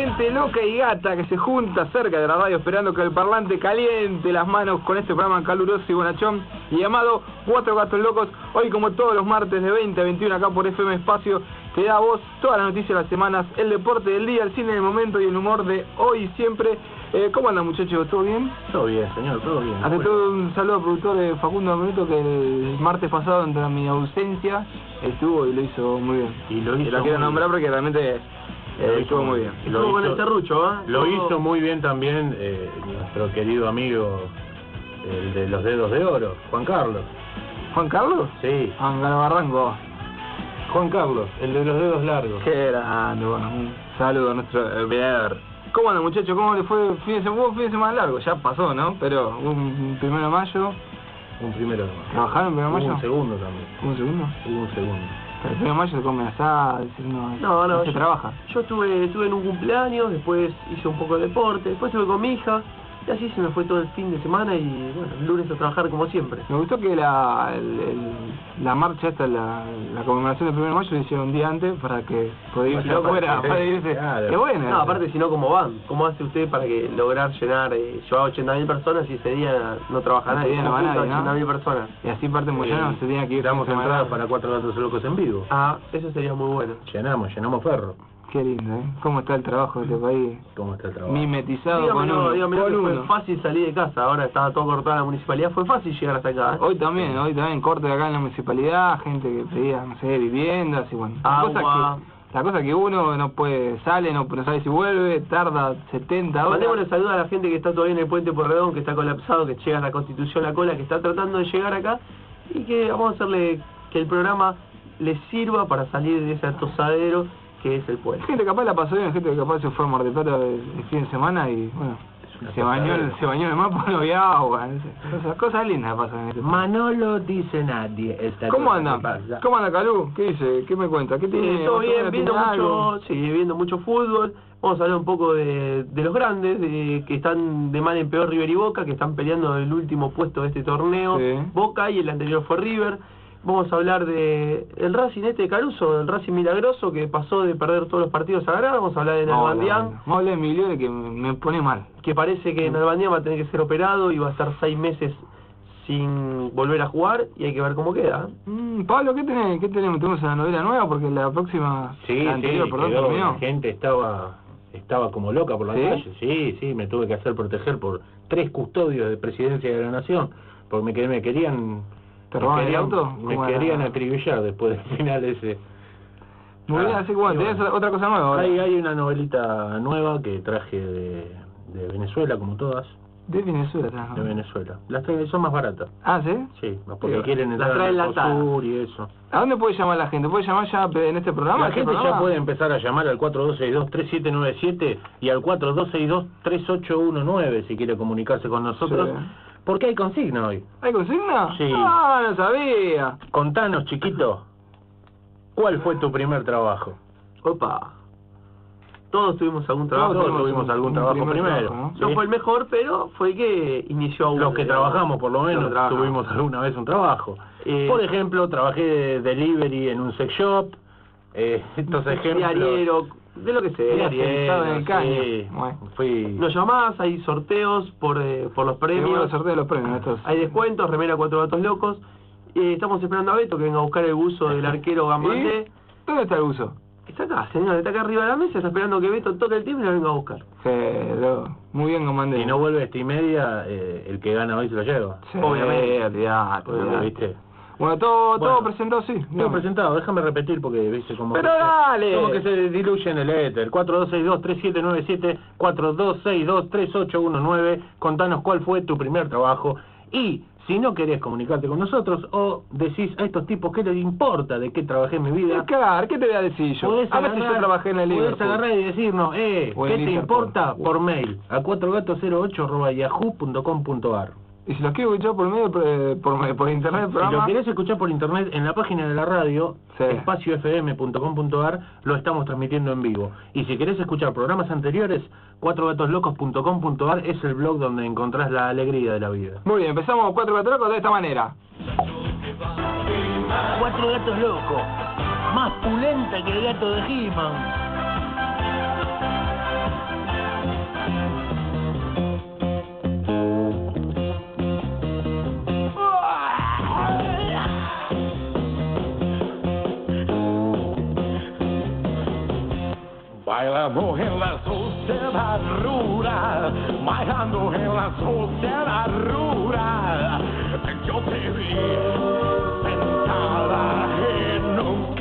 gente loca y gata que se junta cerca de la radio esperando que el parlante caliente las manos con este programa caluroso y bonachón y llamado Cuatro Gatos Locos. Hoy, como todos los martes de 20 a 21 acá por FM Espacio, te da a vos todas las noticias de las semanas, el deporte del día, el cine del momento y el humor de hoy y siempre. ¿Cómo andan, muchachos? ¿Todo bien? Todo bien, señor, todo bien. Ante todo, un saludo al productor Facundo Minuto, que el martes pasado, entre mi ausencia, estuvo y lo hizo muy bien. Y lo quiero nombrar porque realmente estuvo muy bien. Estuvo con el serrucho, ¿eh? Lo hizo muy bien también nuestro querido amigo, el de los dedos de oro, Juan Carlos. ¿Juan Carlos? Sí. Juan Carlos Barranco. Juan Carlos, el de los dedos largos. Qué grande, bueno, un saludo a nuestro veedor. ¿Cómo andan, muchachos? ¿Cómo le fue fin de semana largo? Ya pasó, ¿no? Pero un 1 de mayo. Un 1 de mayo. ¿Trabajaron el 1 de mayo? Un segundo también. ¿Un segundo? Hubo un segundo. Pero el 1 de mayo se come asado, no se trabaja. Yo estuve en un cumpleaños, después hice un poco de deporte, después estuve con mi hija, y así se me fue todo el fin de semana y bueno, el lunes a trabajar como siempre. Me gustó que la marcha esta, la conmemoración del 1 de mayo, lo hicieron un día antes para que podía irse afuera, para irse. Claro. Qué bueno. No, aparte si no, ¿cómo van? ¿Cómo hace usted para que lograr llevar 80.000 personas y ese día no trabaja nadie? No va nadie, ¿no? 80.000 personas. Y así parte Moyano se tenía que ir. Damos entradas para 4 Gatos Locos en vivo. Ah, eso sería muy bueno. Llenamos ferro. Qué lindo, ¿eh? ¿Cómo está el trabajo de este país? ¿Cómo está el trabajo? Mimetizado dígame con que uno. fue fácil salir de casa, ahora estaba todo cortado en la municipalidad, fue fácil llegar hasta acá, ¿eh? Hoy también, corte de acá en la municipalidad, gente que pedía, no sé, viviendas y bueno. Agua. La cosa que uno no puede, sale, no sabe si vuelve, tarda 70 horas. Mandémosle saludos a la gente que está todavía en el puente Porredón, que está colapsado, que llega a la Constitución La Cola, que está tratando de llegar acá y que vamos a hacerle que el programa les sirva para salir de ese atosadero que es el puente. Gente capaz la pasó bien, gente que capaz se fue a Mar del Plata el fin de semana y bueno, se bañó el mapa, no había agua, cosas lindas pasan en este país. Manolo dice nadie. ¿Cómo anda? ¿Cómo anda, Calú? ¿Qué dice? ¿Qué me cuenta? ¿Qué tiene? Todo bien, viendo mucho fútbol. Vamos a hablar un poco de los grandes, que están de mal en peor, River y Boca, que están peleando el último puesto de este torneo. Sí. Boca y el anterior fue River. Vamos a hablar de el Racing de Caruso, el Racing milagroso que pasó de perder todos los partidos a ganar. Vamos a hablar de Nalbandián. Vamos a hablar de Emilio, que me pone mal. Que parece que Nalbandián va a tener que ser operado y va a estar 6 meses sin volver a jugar y hay que ver cómo queda. Pablo, ¿qué tenemos? ¿Tenemos una novela nueva? Porque la próxima... la anterior, perdón, terminó. La gente estaba como loca por la calle. Sí, me tuve que hacer proteger por 3 custodios de Presidencia de la Nación, porque me querían... ¿Te robaron el auto? Me querían acribillar después del final ese. Muy bien, así que bueno, ¿tenés otra cosa nueva ahora? Hay una novelita nueva que traje de Venezuela, como todas. De Venezuela, ¿no? De Venezuela. Las traen, son más baratas. ¿Ah, sí? Sí, porque quieren entrar traen al sur y eso. ¿A dónde puede llamar la gente? ¿Puede llamar ya en este programa? La gente ya puede empezar a llamar al 4262-3797 y al 4262-3819 si quiere comunicarse con nosotros. Sí. Porque hay consigna hoy. ¿Hay consigna? Sí. Ah, no sabía. Contanos, chiquito, ¿cuál fue tu primer trabajo? Opa. Todos tuvimos algún trabajo. Todos tuvimos algún trabajo primero. Trabajo, ¿no? No fue el mejor, pero fue el que inició a uno. Los que trabajamos, por lo menos, tuvimos alguna vez un trabajo. Por ejemplo, trabajé de delivery en un sex shop. Estos ejemplos... Diariero, de lo que sea. Diariero, en el caño. Sí, Bueno. Nos llamás, hay sorteos por los premios. Los sorteos de los premios estos. Hay descuentos, remera 4 Gatos Locos. Estamos esperando a Beto que venga a buscar el buzo del arquero Gambandé. ¿Dónde está el buzo? Está acá, señor, está acá arriba de la mesa, está esperando que Beto toque el timbre y lo venga a buscar. Muy bien, Gambandé. Si no vuelve 7:30, el que gana hoy se lo lleva. Sí, obviamente. Olvidate. ¿Viste? Bueno, todo presentado, sí. Todo presentado, déjame repetir porque viste como Pero dale. Como que se diluye en el éter. 4262-3797, 4262-3819. Contanos cuál fue tu primer trabajo. Y si no querés comunicarte con nosotros o decís a estos tipos qué les importa de qué trabajé en mi vida, Claro, ¿qué te voy a decir yo? Podés A ver si yo trabajé en el Podés Liverpool. agarrar y decirnos, ¿qué te importa? Por mail, a 4gatos08@yahoo.com.ar. Y si los quiero escuchar por internet el Si programa... lo querés escuchar por internet, en la página de la radio, Sí. espaciofm.com.ar, lo estamos transmitiendo en vivo. Y si querés escuchar programas anteriores, 4gatoslocos.com.ar es el blog donde encontrás la alegría de la vida. Muy bien, empezamos 4 Gatos Locos de esta manera. 4 gatos locos, más pulenta que el gato de He-Man. Bailando en la sociedad rural, bailando en la sociedad rural. Yo te vi sentada en un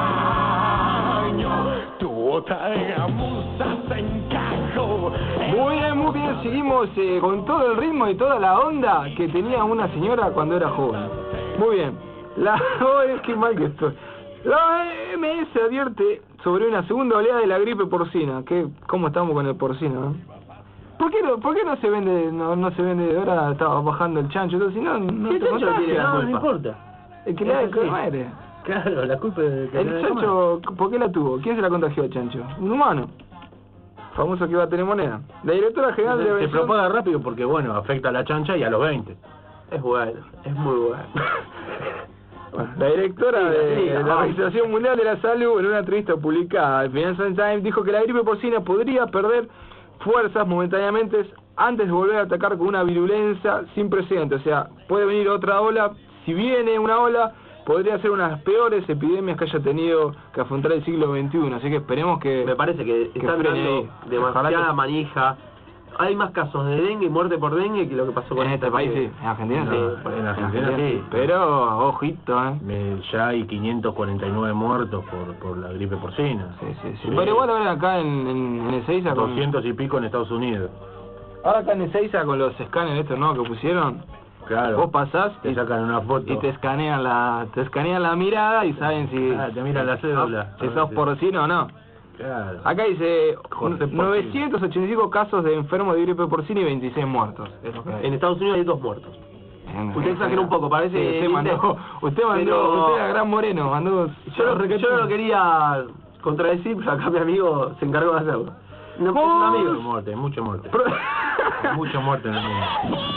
caño, tú traíamos encajo. Muy bien, seguimos con todo el ritmo y toda la onda que tenía una señora cuando era joven. Muy bien. Qué mal que estoy. La OMS advierte sobre una segunda oleada de la gripe porcina. ¿Cómo estamos con el porcino? ¿Por qué no se vende? No se vende. Ahora estaba bajando el chancho. Entonces, no ¿Qué te chancho contagias. tiene la No culpa? importa. El que le da de comer. Claro, la culpa es de que El chancho, ¿por qué la tuvo? ¿Quién se la contagió al chancho? Un humano. Famoso que iba a tener moneda. La directora general de se prevención... propaga rápido porque, bueno, afecta a la chancha y a los 20. Es bueno, es muy bueno. Bueno, la directora de la Organización Mundial de la Salud, en una entrevista publicada al Financial Times, dijo que la gripe porcina podría perder fuerzas momentáneamente antes de volver a atacar con una virulencia sin precedentes. O sea, puede venir otra ola. Si viene una ola, podría ser una de las peores epidemias que haya tenido que afrontar el siglo XXI. Así que esperemos que... Me parece que están frene dando ahí. demasiada Ojalá que- manija. Hay más casos de dengue y muerte por dengue que lo que pasó con En este país sí, en Argentina No, sí. en Argentina sí. Pero, ojito, Ya hay 549 muertos por la gripe porcina. Sí. Pero igual ahora acá en Ezeiza con... 200 y pico en Estados Unidos. Ahora acá en Ezeiza con los escáneres estos nuevos que pusieron, Claro. vos pasás Te sacan una foto. y te escanean la mirada y saben si... Te miran la cédula. Si sos porcino o no. Claro. Acá dice José Porcino. 985 casos de enfermos de gripe porcina y 26 muertos. Es lo que hay. En Estados Unidos hay 2 muertos. Bien, Usted exagera un poco, parece... Sí, usted mandó, pero- usted era Gran Moreno, mandó... Yo no lo quería contradecir, pero acá mi amigo se encargó de hacerlo. No, es un amigo. Mucha muerte. Pro- Mucha muerte en el mundo.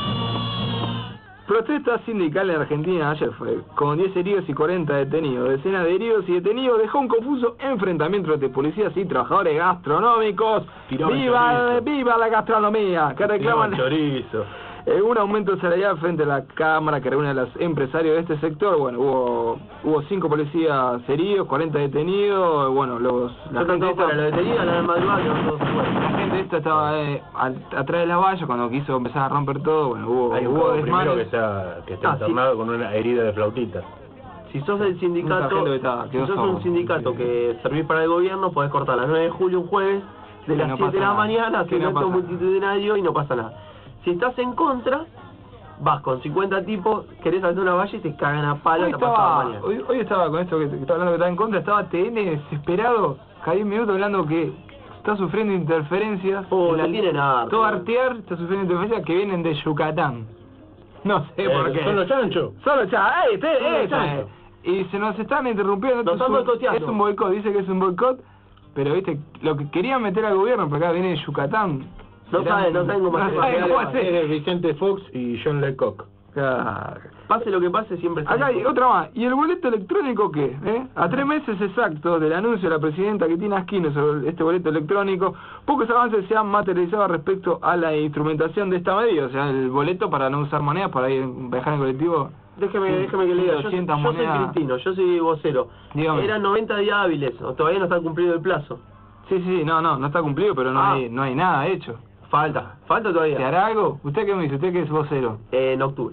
Protesta sindical en Argentina ayer fue, con 10 heridos y 40 detenidos. Decenas de heridos y detenidos dejó un confuso enfrentamiento entre policías y trabajadores gastronómicos. Tiraban ¡Viva, chorizo. viva la gastronomía! Que reclaman Chorizo. un aumento salarial frente a la Cámara que reúne a los empresarios de este sector. Bueno, hubo 5 policías heridos, 40 detenidos. Bueno, la gente Para lo detenido, a la madrugada, que todos la gente esta estaba atrás de la valla cuando quiso empezar a romper todo. Bueno, Hay un hubo cabo primero que desmanes. está Ah, internado con una herida de flautita. Si sos del Un sindicato, sargento que estaba- si quedó sos sordo. un sindicato que servís para el gobierno, podés cortar a las 9 de julio un jueves, de Que las no 7 de pasa la nada. mañana, Que hacer no un acto pasa nada. multitudinario y no pasa nada. Si estás en contra, vas con 50 tipos, querés saltar una valla y te cagan a palo Hoy hasta pasado estaba, mañana. hoy estaba con esto que estaba hablando que estaba en contra, estaba TN desesperado, cada 10 minutos hablando que está sufriendo interferencias. La tienen harta. Todo Artear está sufriendo interferencias que vienen de Yucatán. No sé por qué. ¿Son los chanchos? Solo ya, Son los chanchos. Y se nos están interrumpiendo. Nos esto están boicoteando. es un boicot, dice que es un boicot, pero viste, lo que querían meter al gobierno, pero acá viene de Yucatán. No saben cómo no hacer. saben cómo hacer. Es Vicente Fox y John Lecoq. Claro. Pase lo que pase, siempre está. Acá hay otra más. ¿Y el boleto electrónico qué? A 3 meses exactos del anuncio de la presidenta Cristina Aquino sobre este boleto electrónico, pocos avances se han materializado respecto a la instrumentación de esta medida. O sea, el boleto para no usar monedas, para ir viajar en colectivo. Déjeme que le diga, yo 200 soy monedas. Cristino, yo soy vocero. Dígame. Eran 90 días hábiles, o todavía no está cumplido el plazo. Sí, no está cumplido, pero no hay nada hecho. Falta ¿Se todavía. hará algo? ¿Usted qué me dice? ¿Usted que es vocero? En octubre.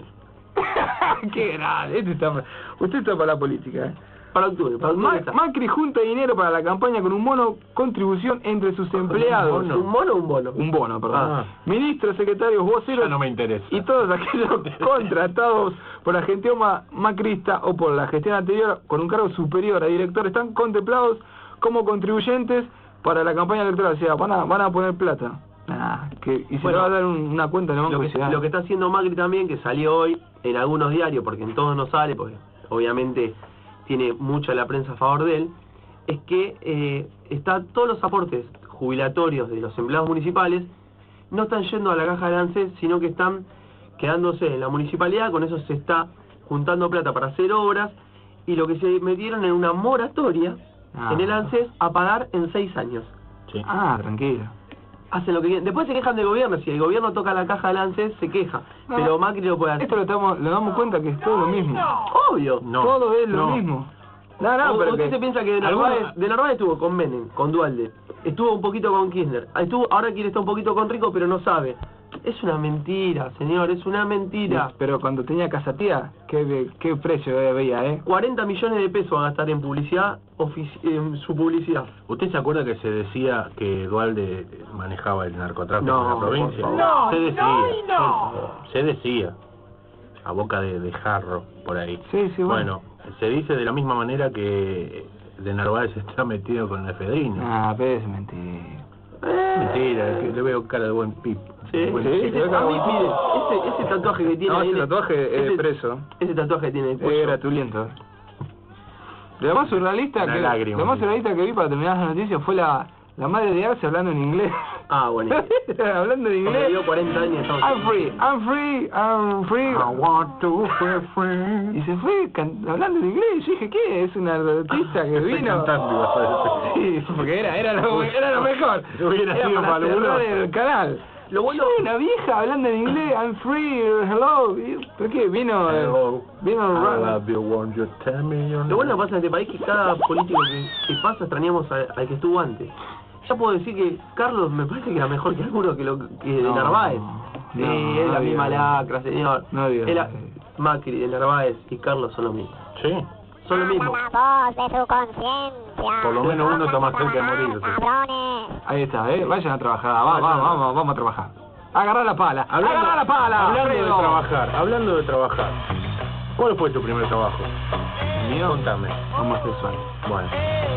¡Qué grande! Usted está para la política, Para octubre está. Macri junta dinero para la campaña con un bono contribución entre sus empleados. ¿Un mono o un bono? Un bono, perdón. Ah. Ministros, secretarios, voceros Ya no me interesa. y todos aquellos contratados por la gestión macrista o por la gestión anterior con un cargo superior a director están contemplados como contribuyentes para la campaña electoral. O sea, van a poner plata. Y se Bueno, le va a dar una cuenta en el banco. Lo que está haciendo Macri también, que salió hoy en algunos diarios, porque en todos no sale, porque obviamente tiene mucha la prensa a favor de él, es que todos los aportes jubilatorios de los empleados municipales no están yendo a la caja del ANSES, sino que están quedándose en la municipalidad. Con eso se está juntando plata para hacer obras, y lo que se metieron en una moratoria en el ANSES a pagar en 6 años. Sí. Tranquilo. Hacen lo que quieren. Después se quejan del gobierno. Si el gobierno toca la caja del ANSES, se queja. Pero Macri lo puede hacer. Esto lo damos cuenta que es todo lo mismo. Obvio. No. Todo es lo No. mismo. No, pero usted que... se piensa que de Narváez estuvo con Menem, con Duhalde, estuvo un poquito con Kirchner, ahora quiere estar un poquito con Rico, pero no sabe. Es una mentira, señor, es una mentira. Pero cuando tenía casa tía, ¿qué precio veía, 40 millones de pesos a gastar en publicidad, en su publicidad. ¿Usted se acuerda que se decía que Duhalde manejaba el narcotráfico No, en la provincia? por favor. Se decía. Se decía. A boca de jarro, por ahí. Sí, Bueno, se dice de la misma manera que de Narváez está metido con la efedrina. Ah, pero es mentira. Mentira, que le veo cara de buen pip. Sí, ese tatuaje que tiene No, ahí... ese tatuaje es preso. Ese tatuaje tiene el Es cuello. gratuliento. Lo más surrealista Una que lágrima, lo más sí. surrealista que vi para terminar la noticia fue la madre de Arce hablando en inglés. Ah, bueno. Hablando en Porque inglés. dio 40 años en Estados I'm Unidos. free. I want to be free. Y se fue hablando en inglés. Yo dije, ¿qué? Es una artista que Estoy vino. cantando, ibas a decir. Sí, porque era lo mejor. Hubiera Era sido para para alguno. cerrar el canal. Lo bueno... Sí, una vieja hablando en inglés, I'm free, hello. ¿Por qué? Vino I Ron. love you, won't you tell me your Lo bueno que name? pasa en este país es que cada político que pasa extrañamos al que estuvo antes. Ya puedo decir que Carlos me parece que era mejor que alguno que No, Narváez. Sí, no, es la no misma digas. lacra, señor. No digas. Macri, de Narváez y Carlos son lo mismo. Sí, Son lo mismo. La voz de su conciencia. por lo menos uno está más cerca de morirse. Cabrones. Ahí está, vayan a trabajar, vamos a trabajar. Agarrá la pala, agarrá la pala. Hablando de Alfredo. trabajar, ¿cuál fue tu primer trabajo? Mío, Contame. homosexual. Bueno.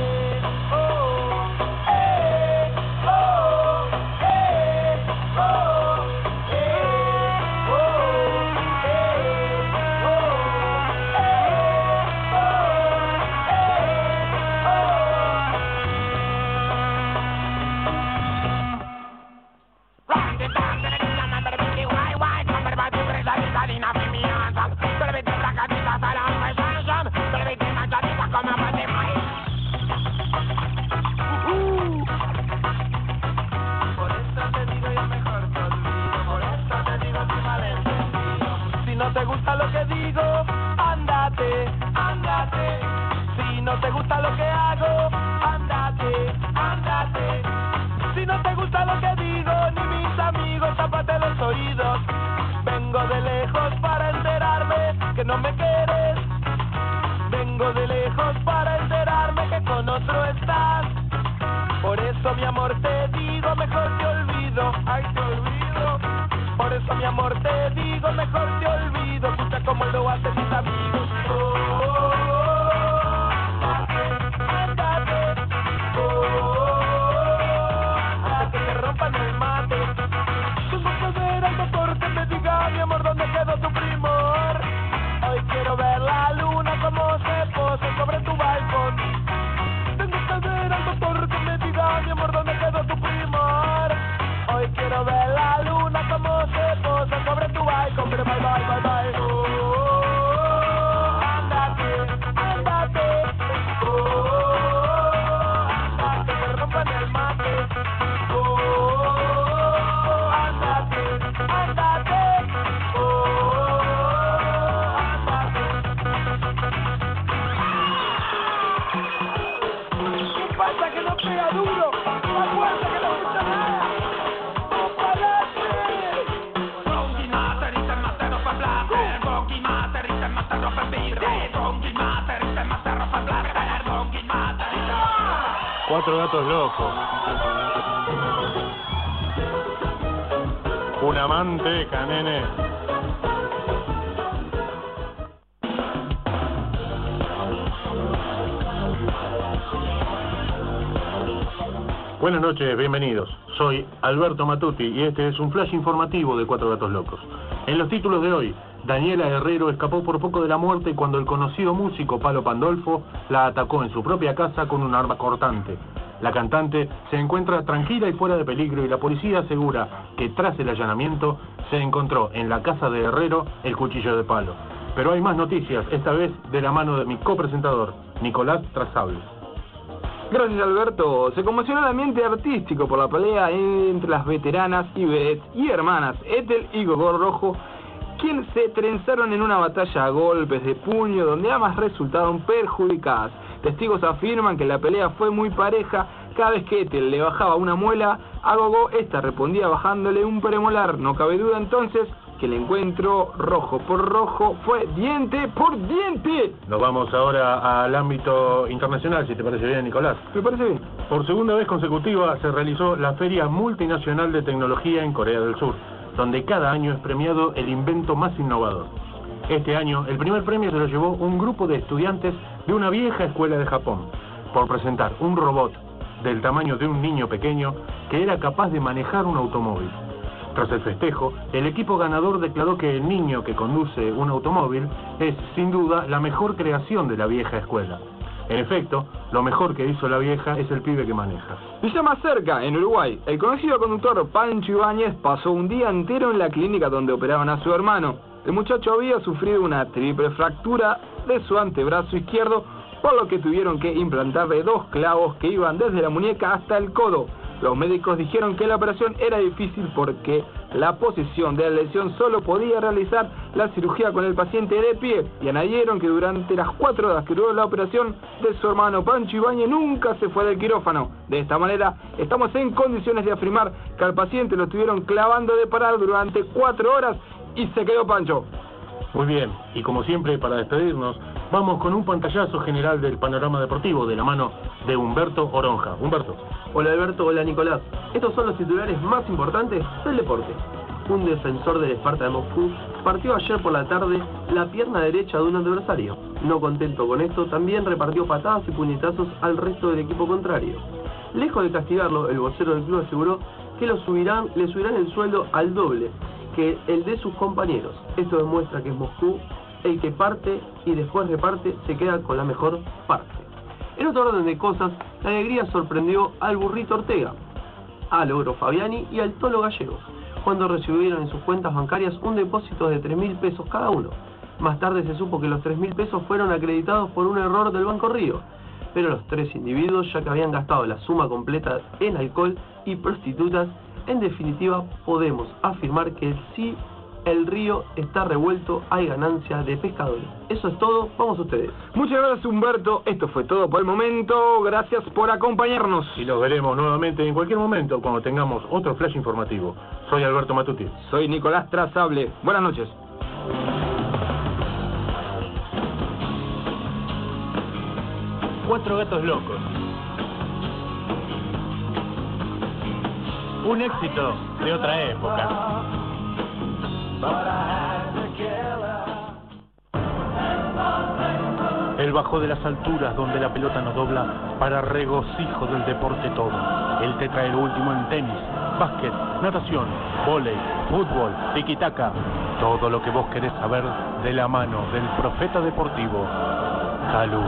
Si no te gusta lo que digo, ándate, ándate. Si no te gusta lo que hago, ándate, ándate. Si no te gusta lo que digo, ni mis amigos, tápate los oídos. Vengo de lejos para enterarme que no me quieres. Vengo de lejos para enterarme que con otro estás. Por eso mi amor te digo, mejor te olvido. Ay, te olvido. Por eso mi amor te digo, mejor te olvido. Escucha como lo hacen mis amigos. Ándate. Hasta que te rompan el mate. Tengo que ver al doctor que me diga, mi amor, dónde quedó tu primor. Hoy quiero ver la luna como se posa sobre tu balcón. Tengo que ver al doctor que me diga, mi amor, dónde quedó tu primor. Hoy quiero ver la luna como se posa sobre tu balcón. Pero bye, bye, bye, bye. Ándate, ándate. Ándate, que rompan el mate. Ándate, ándate. ¿Qué pasa que no pega duro? Más fuerte que no escucha nada. Cuatro gatos locos. Una manteca, nene. Buenas noches, bienvenidos. Soy Alberto Matuti y este es un flash informativo de Cuatro Gatos Locos. En los títulos de hoy, Daniela Herrero escapó por poco de la muerte cuando el conocido músico Palo Pandolfo la atacó en su propia casa con un arma cortante. La cantante se encuentra tranquila y fuera de peligro y la policía asegura que tras el allanamiento se encontró en la casa de Herrero el cuchillo de palo. Pero hay más noticias, esta vez de la mano de mi copresentador, Nicolás Trasables. Gracias, Alberto. Se conmocionó el ambiente artístico por la pelea entre las veteranas y vedettes y hermanas Ethel y Gogol Rojo, quienes se trenzaron en una batalla a golpes de puño donde ambas resultaron perjudicadas. Testigos afirman que la pelea fue muy pareja. Cada vez que Ethel le bajaba una muela a Gogó, esta respondía bajándole un premolar. No cabe duda entonces que el encuentro rojo por rojo fue diente por diente. Nos vamos ahora al ámbito internacional, si te parece bien, Nicolás. Me parece bien. Por segunda vez consecutiva se realizó la Feria Multinacional de Tecnología en Corea del Sur, donde cada año es premiado el invento más innovador. Este año, el primer premio se lo llevó un grupo de estudiantes de una vieja escuela de Japón, por presentar un robot del tamaño de un niño pequeño que era capaz de manejar un automóvil. Tras el festejo, el equipo ganador declaró que el niño que conduce un automóvil es, sin duda, la mejor creación de la vieja escuela. En efecto, lo mejor que hizo la vieja es el pibe que maneja. Villa más cerca, en Uruguay, el conocido conductor Pancho Ibáñez pasó un día entero en la clínica donde operaban a su hermano. El muchacho había sufrido una triple fractura de su antebrazo izquierdo, por lo que tuvieron que implantarle 2 clavos que iban desde la muñeca hasta el codo. Los médicos dijeron que la operación era difícil porque la posición de la lesión solo podía realizar la cirugía con el paciente de pie, y añadieron que durante las 4 horas que duró la operación de su hermano Pancho Ibáñez nunca se fue del quirófano. De esta manera, estamos en condiciones de afirmar que al paciente lo estuvieron clavando de parar durante 4 horas y se quedó Pancho. Muy bien, y como siempre, para despedirnos, vamos con un pantallazo general del panorama deportivo de la mano de Humberto Oronja. Humberto. Hola Alberto, hola Nicolás. Estos son los titulares más importantes del deporte. Un defensor del Esparta de Moscú partió ayer por la tarde la pierna derecha de un adversario. No contento con esto, también repartió patadas y puñetazos al resto del equipo contrario. Lejos de castigarlo, el vocero del club aseguró que le subirán el sueldo al doble que el de sus compañeros. Esto demuestra que es Moscú el que parte y después reparte, se queda con la mejor parte. En otro orden de cosas, la alegría sorprendió al Burrito Ortega, al Ogro Fabiani y al Tolo Gallegos, cuando recibieron en sus cuentas bancarias un depósito de 3.000 pesos cada uno. Más tarde se supo que los 3.000 pesos fueron acreditados por un error del Banco Río, pero los 3 individuos, ya que habían gastado la suma completa en alcohol y prostitutas, en definitiva podemos afirmar que si el río está revuelto, hay ganancia de pescadores. Eso es todo, vamos a ustedes. Muchas gracias Humberto, esto fue todo por el momento, gracias por acompañarnos. Y los veremos nuevamente en cualquier momento cuando tengamos otro flash informativo. Soy Alberto Matuti. Soy Nicolás Trazable, buenas noches. Cuatro gatos locos. Un éxito de otra época. Él bajó de las alturas donde la pelota nos dobla para regocijo del deporte todo. Él te trae lo último en tenis, básquet, natación, vóley, fútbol, tiki-taka. Todo lo que vos querés saber de la mano del profeta deportivo, Calú.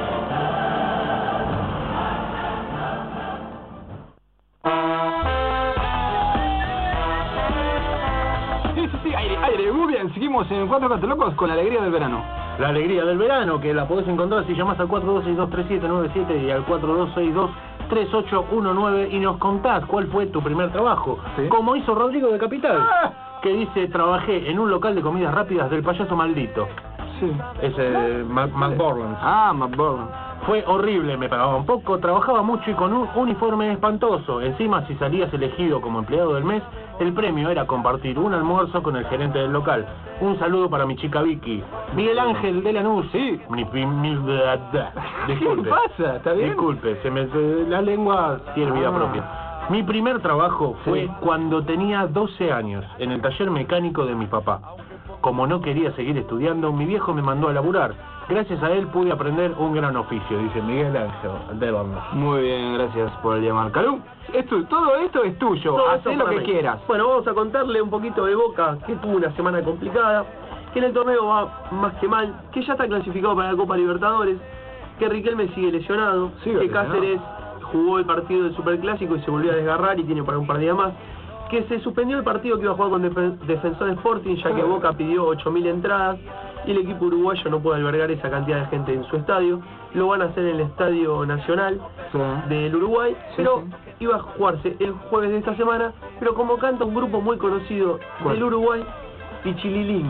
Sí, aire, muy bien, seguimos en Cuatro Gatos Locos con la alegría del verano. La alegría del verano, que la podés encontrar si llamás al 426-237-97 y al 4262-3819 y nos contás cuál fue tu primer trabajo. ¿Sí? Como hizo Rodrigo de Capital, que dice, trabajé en un local de comidas rápidas del payaso maldito. Sí. Ese McBorland. McBorland. Fue horrible, me pagaban poco, trabajaba mucho y con un uniforme espantoso. Encima, si salías elegido como empleado del mes, el premio era compartir un almuerzo con el gerente del local. Un saludo para mi chica Vicky. Miguel Ángel de Lanús. Sí. Disculpe. ¿Qué pasa? ¿Está bien? Disculpe, la lengua tiene vida propia. Mi primer trabajo fue cuando tenía 12 años, en el taller mecánico de mi papá. Como no quería seguir estudiando, mi viejo me mandó a laburar. Gracias a él pude aprender un gran oficio, dice Miguel Ángel de Lanús. Muy bien, gracias por llamar. Calú, todo esto es tuyo, haz lo que quieras. Bueno, vamos a contarle un poquito de Boca, que tuvo una semana complicada, que en el torneo va más que mal, que ya está clasificado para la Copa Libertadores, que Riquelme sigue lesionado, que Cáceres jugó el partido del Superclásico y se volvió a desgarrar y tiene para un par de días más, que se suspendió el partido que iba a jugar con Defensor Sporting, ya que Boca pidió 8.000 entradas y el equipo uruguayo no puede albergar esa cantidad de gente en su estadio. Lo van a hacer en el Estadio Nacional del Uruguay, pero iba a jugarse el jueves de esta semana, pero como canta un grupo muy conocido del Uruguay, Pichililingui,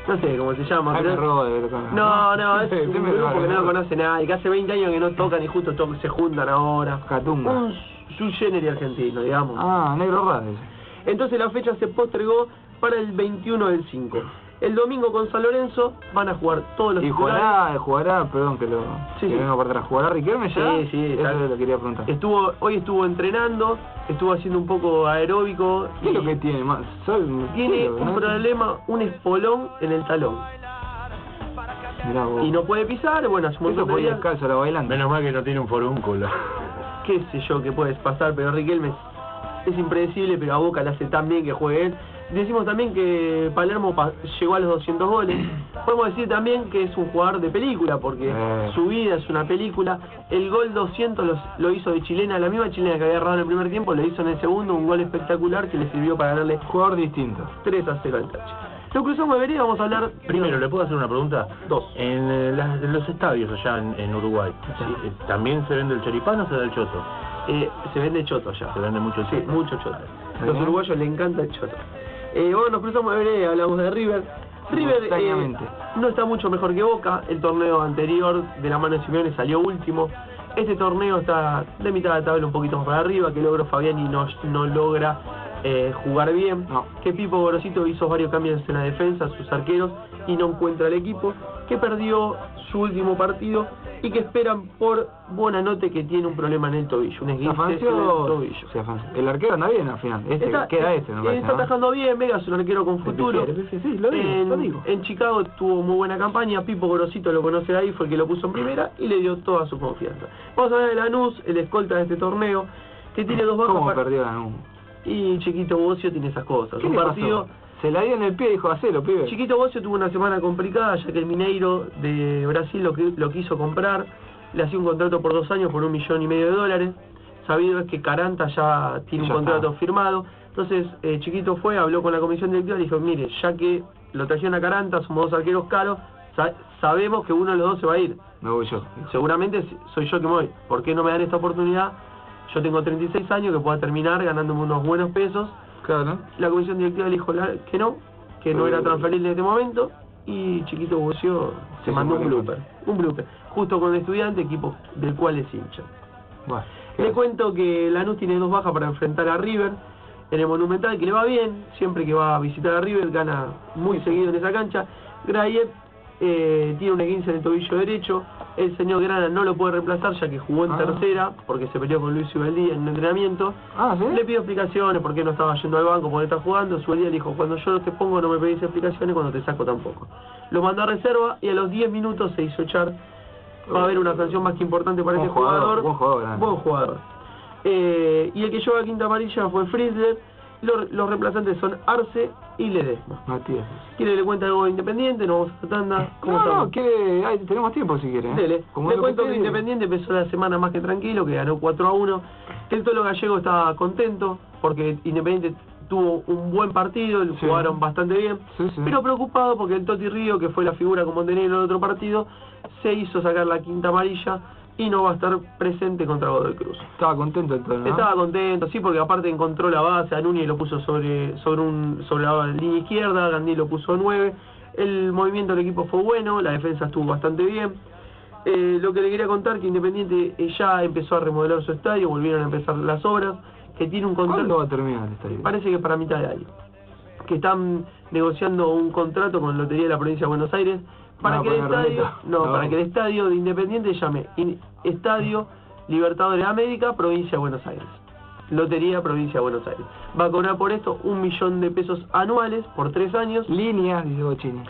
no sé cómo se llama. Jaime pero- Rode, No, es un Dime grupo que no lo Rode. conoce nadie, que hace 20 años que no tocan y justo se juntan ahora. Catunga. Un sui generis argentino, digamos. Ah, Negro Rade. Entonces la fecha se postergó para el 21 del 5. El domingo con San Lorenzo van a jugar todos los Y titulares. jugará, perdón que lo Sí, que sí. vengo para atrás, ¿jugará Riquelme ya? Sí, Eso tal. lo quería preguntar. Hoy estuvo entrenando, estuvo haciendo un poco aeróbico. ¿Qué es y lo que tiene más? tiene un problema, un espolón en el talón. Mirá vos. Y no puede pisar, bueno, hace un Eso montón de fue días. descalzo la bailando. Menos mal que no tiene un forúnculo. Qué sé yo que puede pasar, pero Riquelme es impredecible, pero a Boca le hace tan bien que juegue él. Decimos también que Palermo llegó a los 200 goles. Podemos decir también que es un jugador de película, porque su vida es una película. El gol 200 lo hizo de chilena, la misma chilena que había errado en el primer tiempo, lo hizo en el segundo, un gol espectacular que le sirvió para ganarle Jugador distinto. 3-0 al Tachi. Lo cruzamos de vereda, vamos a hablar... Primero, ¿le puedo hacer una pregunta? Dos. En los estadios allá en Uruguay, ¿también se vende el choripán o se da el choto? Se vende choto ya. Se vende mucho el Sí, choto. mucho choto. Los bien. uruguayos les encanta el choto. Bueno, nos cruzamos de vereda, hablamos de River. River Simultáneamente. no está mucho mejor que Boca. El torneo anterior de la mano de Simeone salió último. Este torneo está de mitad de tabla un poquito más para arriba, que logró Fabiani no logra jugar bien. No. Que Pipo Gorosito hizo varios cambios en la defensa, sus arqueros, y no encuentra el equipo. Que perdió su último partido y que esperan por Buonanotte, que tiene un problema en el tobillo, un ¿Se esguince en el afanció? tobillo. Se afanció. El arquero anda bien al final. Queda está me parece, está ¿no? atajando bien, Vega es un arquero con futuro. Sí, lo digo. En Chicago tuvo muy buena campaña, Pipo Gorosito lo conoce de ahí, fue el que lo puso en primera y le dio toda su confianza. Vamos a ver de Lanús, el escolta de este torneo, que tiene dos bajas. ¿Cómo perdió Lanús? Y Chiquito Bocio tiene esas cosas. ¿Qué Un le partido... pasó? Se la dio en el pie y dijo, hacelo, pibe. Chiquito Bocio tuvo una semana complicada, ya que el Mineiro de Brasil lo quiso comprar, le hacía un contrato por 2 años por $1,5 millones. Sabido es que Caranta ya tiene Ya un contrato está. firmado. Entonces Chiquito fue, habló con la comisión directiva y dijo, mire, ya que lo trajeron a Caranta, somos 2 arqueros caros, sabemos que uno de los dos se va a ir. Me voy yo. Seguramente soy yo que me voy. ¿Por qué no me dan esta oportunidad? Yo tengo 36 años, que pueda terminar ganándome unos buenos pesos. Claro. La comisión directiva le dijo que no era transferible en este momento, y Chiquito Bocio se Sí, mandó se un fue. blooper, justo con el Estudiante, equipo del cual es hincha. Bueno. Le cuento que Lanús tiene 2 bajas para enfrentar a River en el Monumental, que le va bien, siempre que va a visitar a River, gana muy seguido en esa cancha. Grayev tiene un esguince en el tobillo derecho, el señor Grana no lo puede reemplazar ya que jugó en tercera, porque se peleó con Luis Ubeldía en un entrenamiento. ¿sí? Le pido explicaciones, por qué no estaba yendo al banco, por qué está jugando. Ubeldía le dijo, cuando yo te pongo no me pedís explicaciones, cuando te saco tampoco. Lo mandó a reserva y a los 10 minutos se hizo echar. Va a haber una sanción más que importante para Buen este jugador, jugador. buen jugador, Grana. Buen jugador. Y el que lleva quinta amarilla fue Friedler. Los reemplazantes son Arce y Ledesma. Matías. ¿Quiere que le cuente algo de Independiente? Nos vamos a tanda. ¿Cómo No, estamos? quiere... Ay, tenemos tiempo si quiere. Dele. Como Le lo cuento que pide. Independiente empezó la semana más que tranquilo, que ganó 4-1. El Tolo Gallego estaba contento porque Independiente tuvo un buen partido, Sí. jugaron bastante bien, Sí. pero preocupado porque el Toti Río, que fue la figura con Montenegro en el otro partido, se hizo sacar la quinta amarilla y no va a estar presente contra Godoy Cruz. Estaba contento el tono, ¿no? Estaba contento, sí, porque aparte encontró la base, a Núñez lo puso sobre la línea izquierda, Gandhi lo puso 9, el movimiento del equipo fue bueno, la defensa estuvo bastante bien. Lo que le quería contar, que Independiente ya empezó a remodelar su estadio, volvieron a empezar las obras, que tiene un ¿Cuándo va contrato, a terminar el estadio? parece que para mitad de año, que están negociando un contrato con Lotería de la Provincia de Buenos Aires, para No, que el con estadio, Ernesta. No. para que el estadio de Independiente llame Estadio Libertadores de América, Provincia de Buenos Aires. Lotería, Provincia de Buenos Aires. Va a cobrar por esto $1 millón anuales por 3 años. Línea, dice Bochini.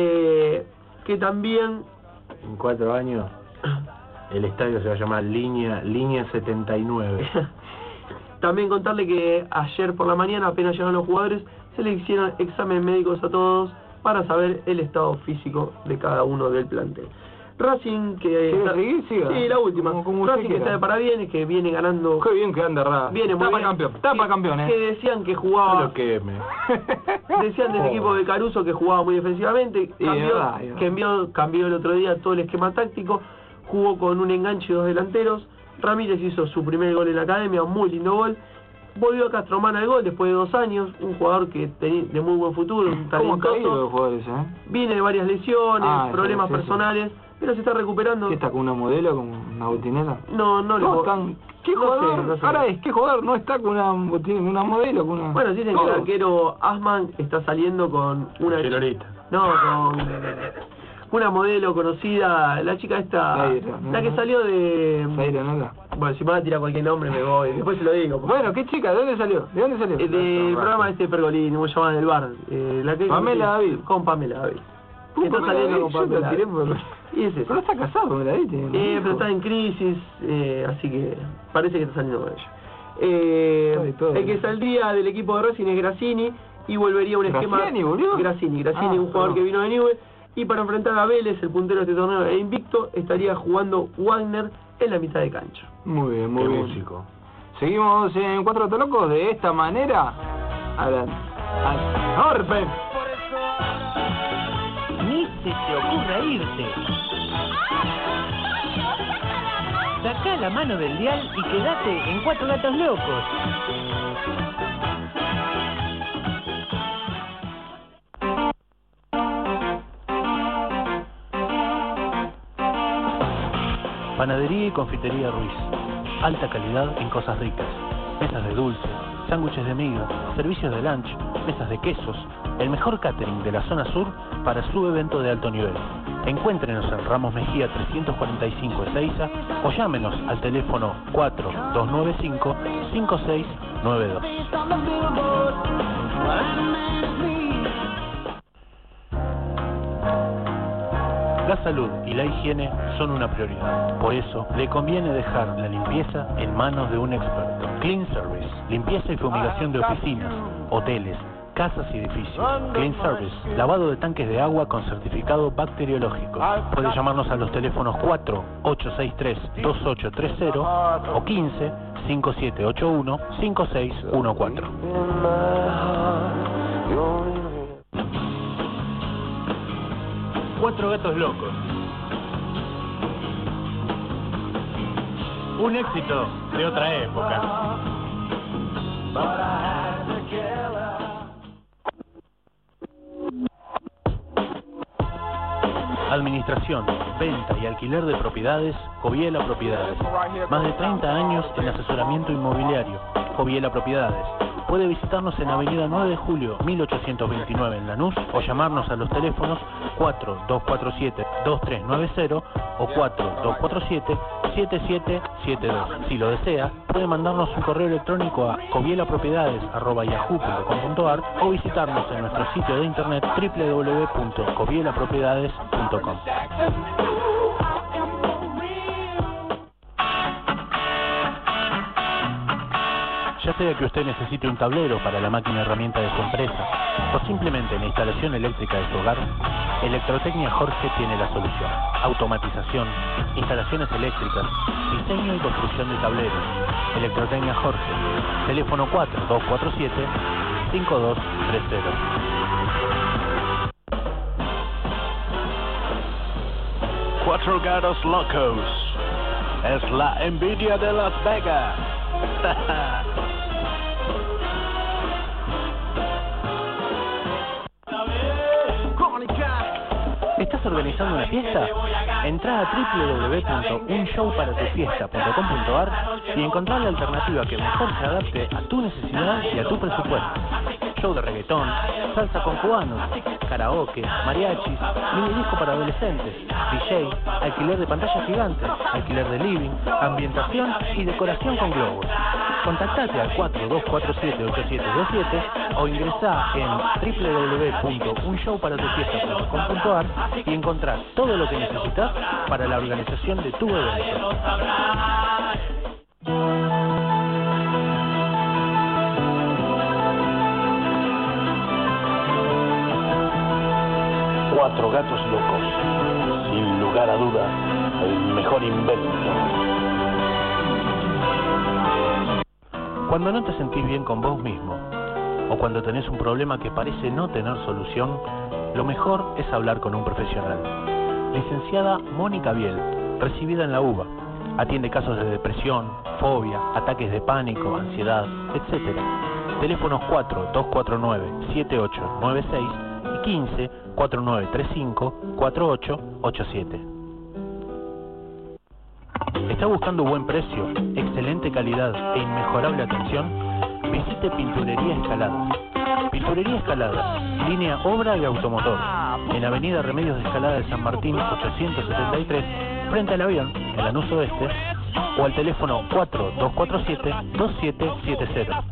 Que también En 4 años el estadio se va a llamar Línea 79. también contarle que ayer por la mañana, apenas llegaron los jugadores, se le hicieron exámenes médicos a todos para saber el estado físico de cada uno del plantel. Racing que ¿Quiere seguir? Siga. sí, la última. Como usted Racing que quiera. está de parabienes, que viene ganando. Qué bien que anda Racing. Viene muy Tapa bien. campeón. Tapa Que- campeón, Que decían que jugaba. Solo queme. Decían del equipo de Caruso que jugaba muy defensivamente, Y cambió, es verdad, es verdad. cambió el otro día todo el esquema táctico, jugó con un enganche y 2 delanteros. Ramírez hizo su primer gol en la academia, muy lindo gol. Volvió a Castromán al gol después de 2 años, un jugador que de muy buen futuro, un ¿Cómo han caído talentoso. los jugadores, Viene de varias lesiones, problemas sí. personales, pero se está recuperando. ¿Qué está con una modelo, con una botinera? No le ¿Cómo puedo- están? ¿Qué no jugador? sé. Ahora ¿qué jugador no está con una modelo? Con una... Bueno, dicen que el arquero Asman está saliendo con una... Chilorita. No, con una modelo conocida, la chica esta, Zaira, ¿no? la que salió de... Zaira, ¿no? Bueno, si me van a tirar cualquier nombre me voy, después se lo digo. Bueno, ¿qué chica? ¿De dónde salió? Del programa este Pergolini, como llaman del bar. La que Pamela David. Con Pamela David. ¿Cómo Está Pamela saliendo David? con Yo la Pamela tiré David. por... Y es eso. Pero está casado, Pamela David. Pero está en crisis, así que parece que está saliendo con ella. Todo y todo, El que ¿no? saldría del equipo de Racing es Grassini y volvería a un esquema... ¿Graciani volvió? Grassini, Ah, un jugador perdón. que vino de Newell. Y para enfrentar a Vélez, el puntero de este torneo e invicto, estaría jugando Wagner en la mitad de cancha. Muy bien, muy Qué bien. músico. Seguimos en Cuatro Gatos Locos de esta manera. Adelante. ¡Orben! Ni se te ocurra irte. Sacá la mano del dial y quédate en Cuatro Gatos Locos. Panadería y confitería Ruiz. Alta calidad en cosas ricas. Mesas de dulce, sándwiches de miga, servicios de lunch, mesas de quesos. El mejor catering de la zona sur para su evento de alto nivel. Encuéntrenos en Ramos Mejía 345 Ezeiza o llámenos al teléfono 4295-5692. La salud y la higiene son una prioridad. Por eso, le conviene dejar la limpieza en manos de un experto. Clean Service, limpieza y fumigación de oficinas, hoteles, casas y edificios. Clean Service, lavado de tanques de agua con certificado bacteriológico. Puede llamarnos a los teléfonos 4-863-2830 o 15-5781-5614. Cuatro Gatos Locos. Un éxito de otra época. Administración, venta y alquiler de propiedades, Coviela Propiedades. Más de 30 años en asesoramiento inmobiliario, Coviela Propiedades. Puede visitarnos en Avenida 9 de Julio, 1829 en Lanús o llamarnos a los teléfonos 4247-2390 o 4247-7772. Si lo desea, puede mandarnos un correo electrónico a covielapropiedades@yahoo.com.ar o visitarnos en nuestro sitio de internet www.covielapropiedades.com. Ya sea que usted necesite un tablero para la máquina herramienta de su empresa o simplemente la instalación eléctrica de su hogar, Electrotecnia Jorge tiene la solución. Automatización, instalaciones eléctricas, diseño y construcción de tableros. Electrotecnia Jorge, teléfono 4247-5230. Cuatro Gatos Locos es la envidia de Las Vegas. ¿Estás organizando una fiesta? Entrá a www.unshowparatufiesta.com.ar y encontrá la alternativa que mejor se adapte a tu necesidad y a tu presupuesto. Show de reggaetón, salsa con cubanos, karaoke, mariachis, mini disco para adolescentes, DJ, alquiler de pantalla gigante, alquiler de living, ambientación y decoración con globos. Contactate al 4247-8727 o ingresá en www.unshowparatufiesta.com.ar y encontrás todo lo que necesitas para la organización de tu evento. Cuatro Gatos Locos, sin lugar a duda, el mejor invento. Cuando no te sentís bien con vos mismo, o cuando tenés un problema que parece no tener solución, lo mejor es hablar con un profesional. Licenciada Mónica Biel, recibida en la UBA, Atiende casos de depresión, fobia, ataques de pánico, ansiedad, etc. Teléfonos 4-249-7896 y 15-4935-4887. ¿Está buscando buen precio, excelente calidad e inmejorable atención? Visite Pinturería Escalada. Pinturería Escalada, línea obra y automotor, en Avenida Remedios de Escalada de San Martín 873, frente al avión, en Lanús Oeste, o al teléfono 4247-2770.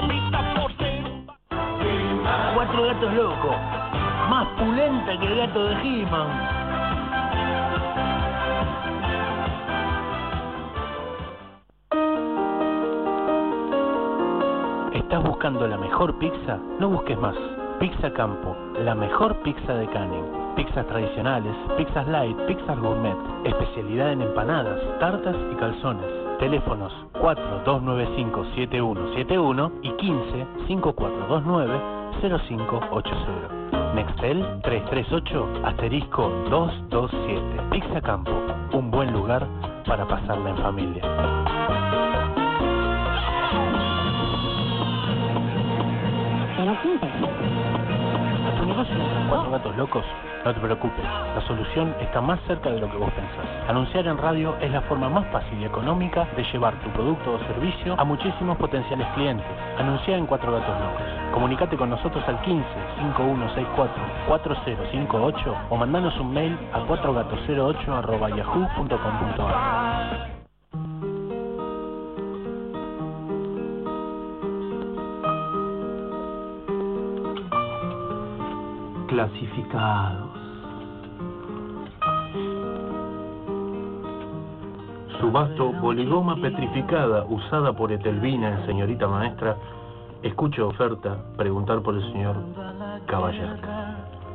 Cuatro gatos locos, más pulenta que el gato de He-Man. ¿Estás buscando la mejor pizza? No busques más. Pizza Campo, la mejor pizza de Canning. Pizzas tradicionales, pizzas light, pizzas gourmet. Especialidad en empanadas, tartas y calzones. Teléfonos 4295-7171 y 15-5429-0580. Nextel 338-227. Pizza Campo, un buen lugar para pasarla en familia. ¿A tu negocio le entran 4 gatos locos? No te preocupes, la solución está más cerca de lo que vos pensás. Anunciar en radio es la forma más fácil y económica de llevar tu producto o servicio a muchísimos potenciales clientes. Anuncia en 4 gatos locos. Comunicate con nosotros al 15-5164-4058 o mandanos un mail a 4gatos08@yahoo.com.ar. Clasificados. Subasto boligoma petrificada usada por Etelvina en Señorita Maestra. Escuche oferta, preguntar por el señor Caballasca.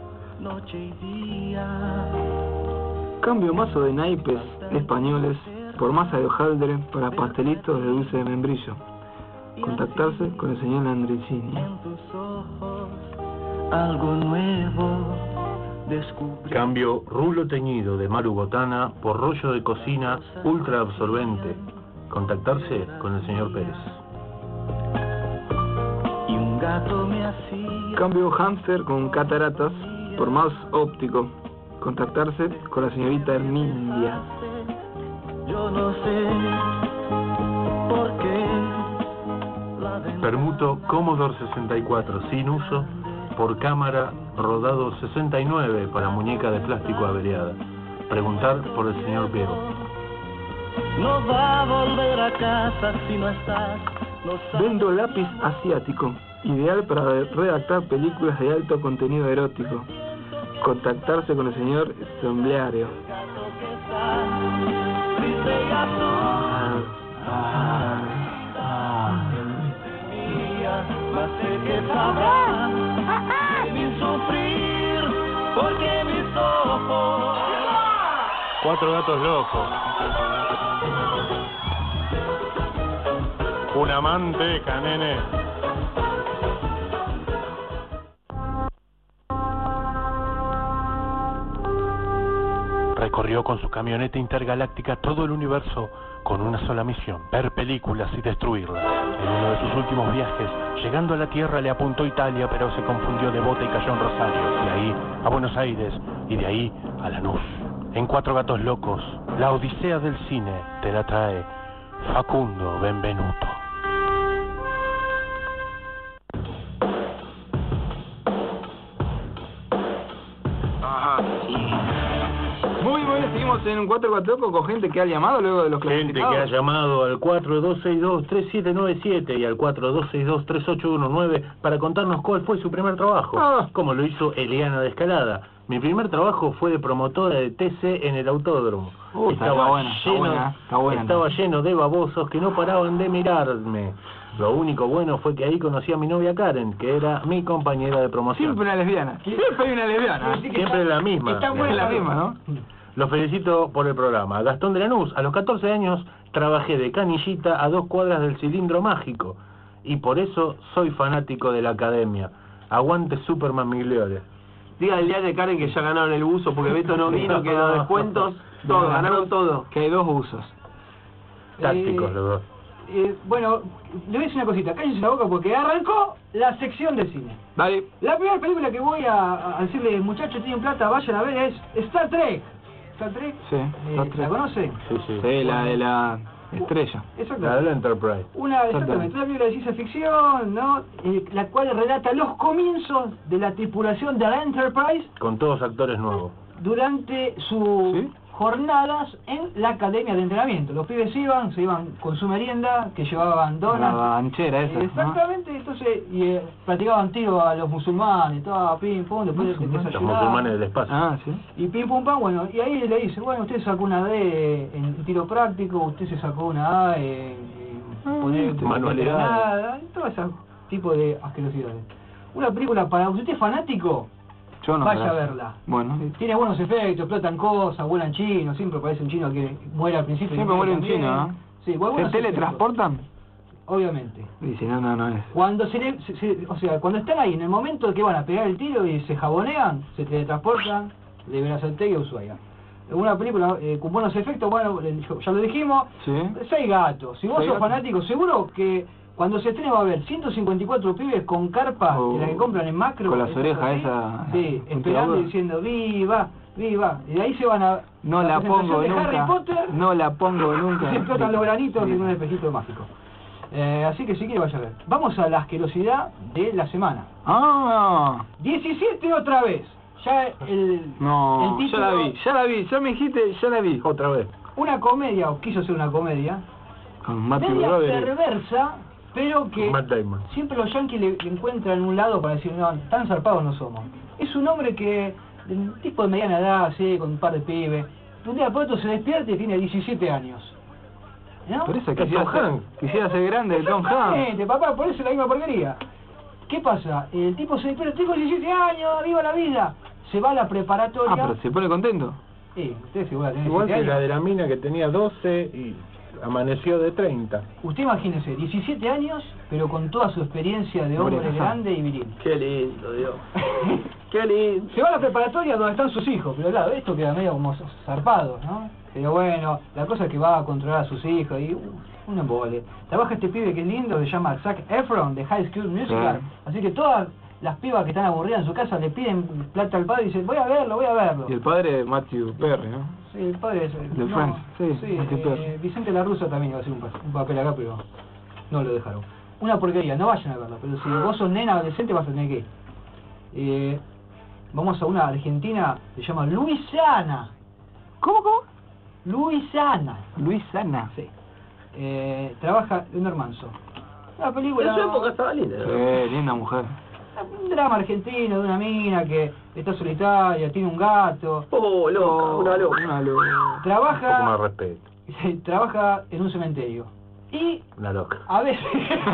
Cambio mazo de naipes españoles por masa de hojaldre para pastelitos de dulce de membrillo. Contactarse con el señor Andresini. Algo nuevo descubrí. Cambio rulo teñido de Maru Botana por rollo de cocina ultra absorbente. Contactarse con el señor Pérez. Y un gato me hacía. Cambio hámster con cataratas por mouse óptico. Contactarse con la señorita Hermindia. Yo no sé por qué. Permuto Commodore 64 sin uso por cámara rodado 69 para muñeca de plástico averiada. Preguntar por el señor Piero. No va a volver a casa si no estás. No sabes. Vendo lápiz asiático, ideal para redactar películas de alto contenido erótico. Contactarse con el señor Sembleario. Triste y azul. Más sé que sabrá de mi sufrir, porque mis ojos. 4 gatos locos. Una manteca, nene. Recorrió con su camioneta intergaláctica todo el universo con una sola misión: ver películas y destruirlas. En uno de sus últimos viajes, llegando a la Tierra, le apuntó Italia, pero se confundió de bota y cayó en Rosario. De ahí a Buenos Aires y de ahí a Lanús. En 4 gatos locos, la odisea del cine te la trae Facundo Benvenuto. Muy bien, seguimos en un 4-4 con gente que ha llamado luego de los Gente clasificados. que ha llamado al 4262-3797 y al 4262-3819 para contarnos cuál fue su primer trabajo, como lo hizo Eliana de Escalada. Mi primer trabajo fue de promotora de TC en el autódromo. Estaba lleno de babosos que no paraban de mirarme. Lo único bueno fue que ahí conocí a mi novia Karen, que era mi compañera de promoción. Siempre una lesbiana. Siempre hay una lesbiana. Siempre la misma. Está buena la misma, ¿no? Los felicito por el programa. Gastón de Lanús, a los 14 años trabajé de canillita a 2 cuadras del Cilindro Mágico. Y por eso soy fanático de la academia. Aguante Superman Migliore. Díganle a de Karen que ya ganaron el buzo porque Beto no vino, que los descuentos, todo, ganaron todo. Que hay 2 usos. Tácticos los dos. Bueno, le voy a decir una cosita, cállense la boca porque arrancó la sección de cine. Dale. La primera película que voy a decirle, muchachos, tienen plata, vayan a ver, es Star Trek. ¿Star Trek? Sí, Star Trek. ¿La conocen? Sí, la de la estrella. Exacto. La del Enterprise. Exactamente, una película de ciencia ficción, ¿no? La cual relata los comienzos de la tripulación de la Enterprise Con todos actores nuevos. durante sus jornadas en la academia de entrenamiento. Los pibes se iban con su merienda, que llevaban donas. La banchera esa, ¿no? Exactamente, entonces, y practicaban tiro a los musulmanes, todo, pim, pum, después Los desayunaban. musulmanes del espacio. Ah, sí. Y pim, pum, pam, bueno, y ahí le dice, bueno, usted sacó una D en tiro práctico, usted se sacó una A en poner manualidades. nada, todo ese tipo de asquerosidades. Una película para usted es fanático, Yo no. vaya a gracias. verla. Bueno. Tiene buenos efectos, explotan cosas, vuelan chinos, siempre parece un chino que muere al principio. Siempre y muere un también. chino, ¿no? Sí, ¿Se buenos teletransportan? efectos, obviamente. Dice, no es. Cuando o sea, cuando están ahí, en el momento de que van a pegar el tiro y se jabonean, se teletransportan de Berazategui a Ushuaia. Una película con buenos efectos, bueno, ya lo dijimos, Sí. 6 gatos. Si vos 6 sos gatos. fanático, seguro que cuando se estrene va a haber 154 pibes con carpa, de las que compran en macro. Con las orejas esas. Sí, esperando y puntiagudas. diciendo, viva, viva. Y de ahí se van a... No la pongo presentación de nunca. Harry Potter, No la pongo nunca. se explotan los granitos en un espejito mágico. Así que si quiere vaya a ver. Vamos a la asquerosidad de la semana. Ah, 17 otra vez. Ya el no, título, ya la vi, ya me dijiste, ya la vi. Otra vez. una comedia, o quiso ser una comedia, Con Matthew media Broderick. perversa, pero que Matt Damon. siempre los yankees le encuentran un lado para decir, no, tan zarpados no somos. Es un hombre que, de un tipo de mediana edad, así, con un par de pibes, de un día para otro se despierta y tiene 17 años. ¿No? Por eso Es quisiera Tom ser, Hanks. quisiera ser grande de Tom Hanks. Exactamente, papá, por eso es la misma porquería. ¿Qué pasa? El tipo se despierta, tengo 17 años, viva la vida. Se va a la preparatoria. Ah, pero se pone contento. Usted seguro tiene Igual 17 que la años. de la mina que tenía 12 y amaneció de 30. Usted imagínese, 17 años, pero con toda su experiencia de hombre Hombre, grande y viril. Qué lindo, Dios. Qué lindo. Se va a la preparatoria donde están sus hijos, pero claro, esto queda medio como zarpado, ¿no? Pero bueno, la cosa es que va a controlar a sus hijos y un embole. Trabaja este pibe que es lindo, se llama Zac Efron, de High School Musical. Sí. Así que todas las pibas que están aburridas en su casa le piden plata al padre y dicen, voy a verlo, voy a verlo. Y el padre Matthew Perry, ¿no? Sí, el padre es... De Friends, sí, Matthew Perry. Vicente La Russa también iba a hacer un papel acá, pero no lo dejaron. Una porquería, no vayan a verlo, pero si vos sos nena adolescente vas a tener que ir. Vamos a una argentina, se llama Luisana. ¿Cómo? Luisana. Luisana. Sí. Trabaja Leonor Manso. Una película... En su época estaba linda. ¿no? Sí, linda mujer. Un drama argentino de una mina que está solitaria, tiene un gato. Oh, loca, una loca. Una loca. Un poco más de Trabaja, respeto. trabaja en un cementerio. Y Una loca. a veces...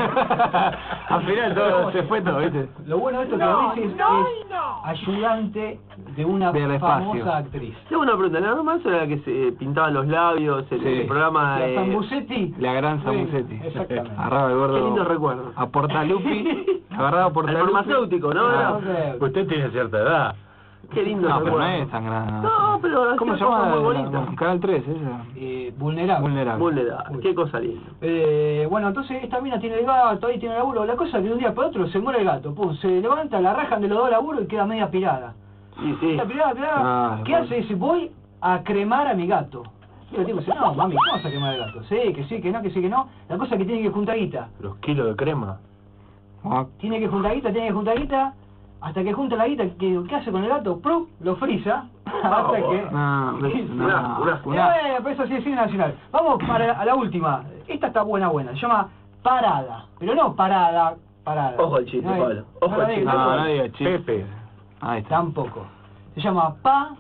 Al final todo se fue todo, ¿viste? Lo bueno de esto es que a veces es ayudante de una Del espacio. famosa actriz. Tengo una pregunta, ¿la normal era la que se pintaba los labios, el Sí. programa La Zambucetti. La gran Sí, Zambucetti. exactamente. Agarraba el gordo. Qué lindo recuerdo. A Portalupi. Agarraba a El Portalupi. farmacéutico, ¿no? Ah, Era- Usted tiene cierta edad. Qué lindo No, pero recuerdo. no es tan grande. No, pero ¿Cómo se hacía llama? cosas muy bonitas. Canal 3, esa. Vulnerable. Vulnerable. Vulnerable, qué cosa linda. Bueno, entonces esta mina tiene el gato, ahí tiene el laburo. La cosa es que de un día para otro se muere el gato. Pum, se levanta, la rajan de los dos laburos y queda media pirada. Y sí. Media pirada. Ah, ¿Qué bueno. hace? Dice, voy a cremar a mi gato. Y el tipo dice, no, mami, ¿cómo vas a cremar al gato? Sí, que no, que sí, que no. La cosa es que tiene que juntar guita. Los kilos de crema. Ah, Tiene que juntar guita, hasta que junta la guita, ¿qué hace con el gato? ¡Prum! Lo frisa, hasta que... no, Una- Pero eso sí es cine nacional. Vamos a la última. Esta está buena. Se llama Parada. Pero no parada. Ojo al chiste, No es- Pablo. Ojo no al la chiste. digas, No, tampoco. no diga chiste. Pepe. Ahí está. Tampoco. Se llama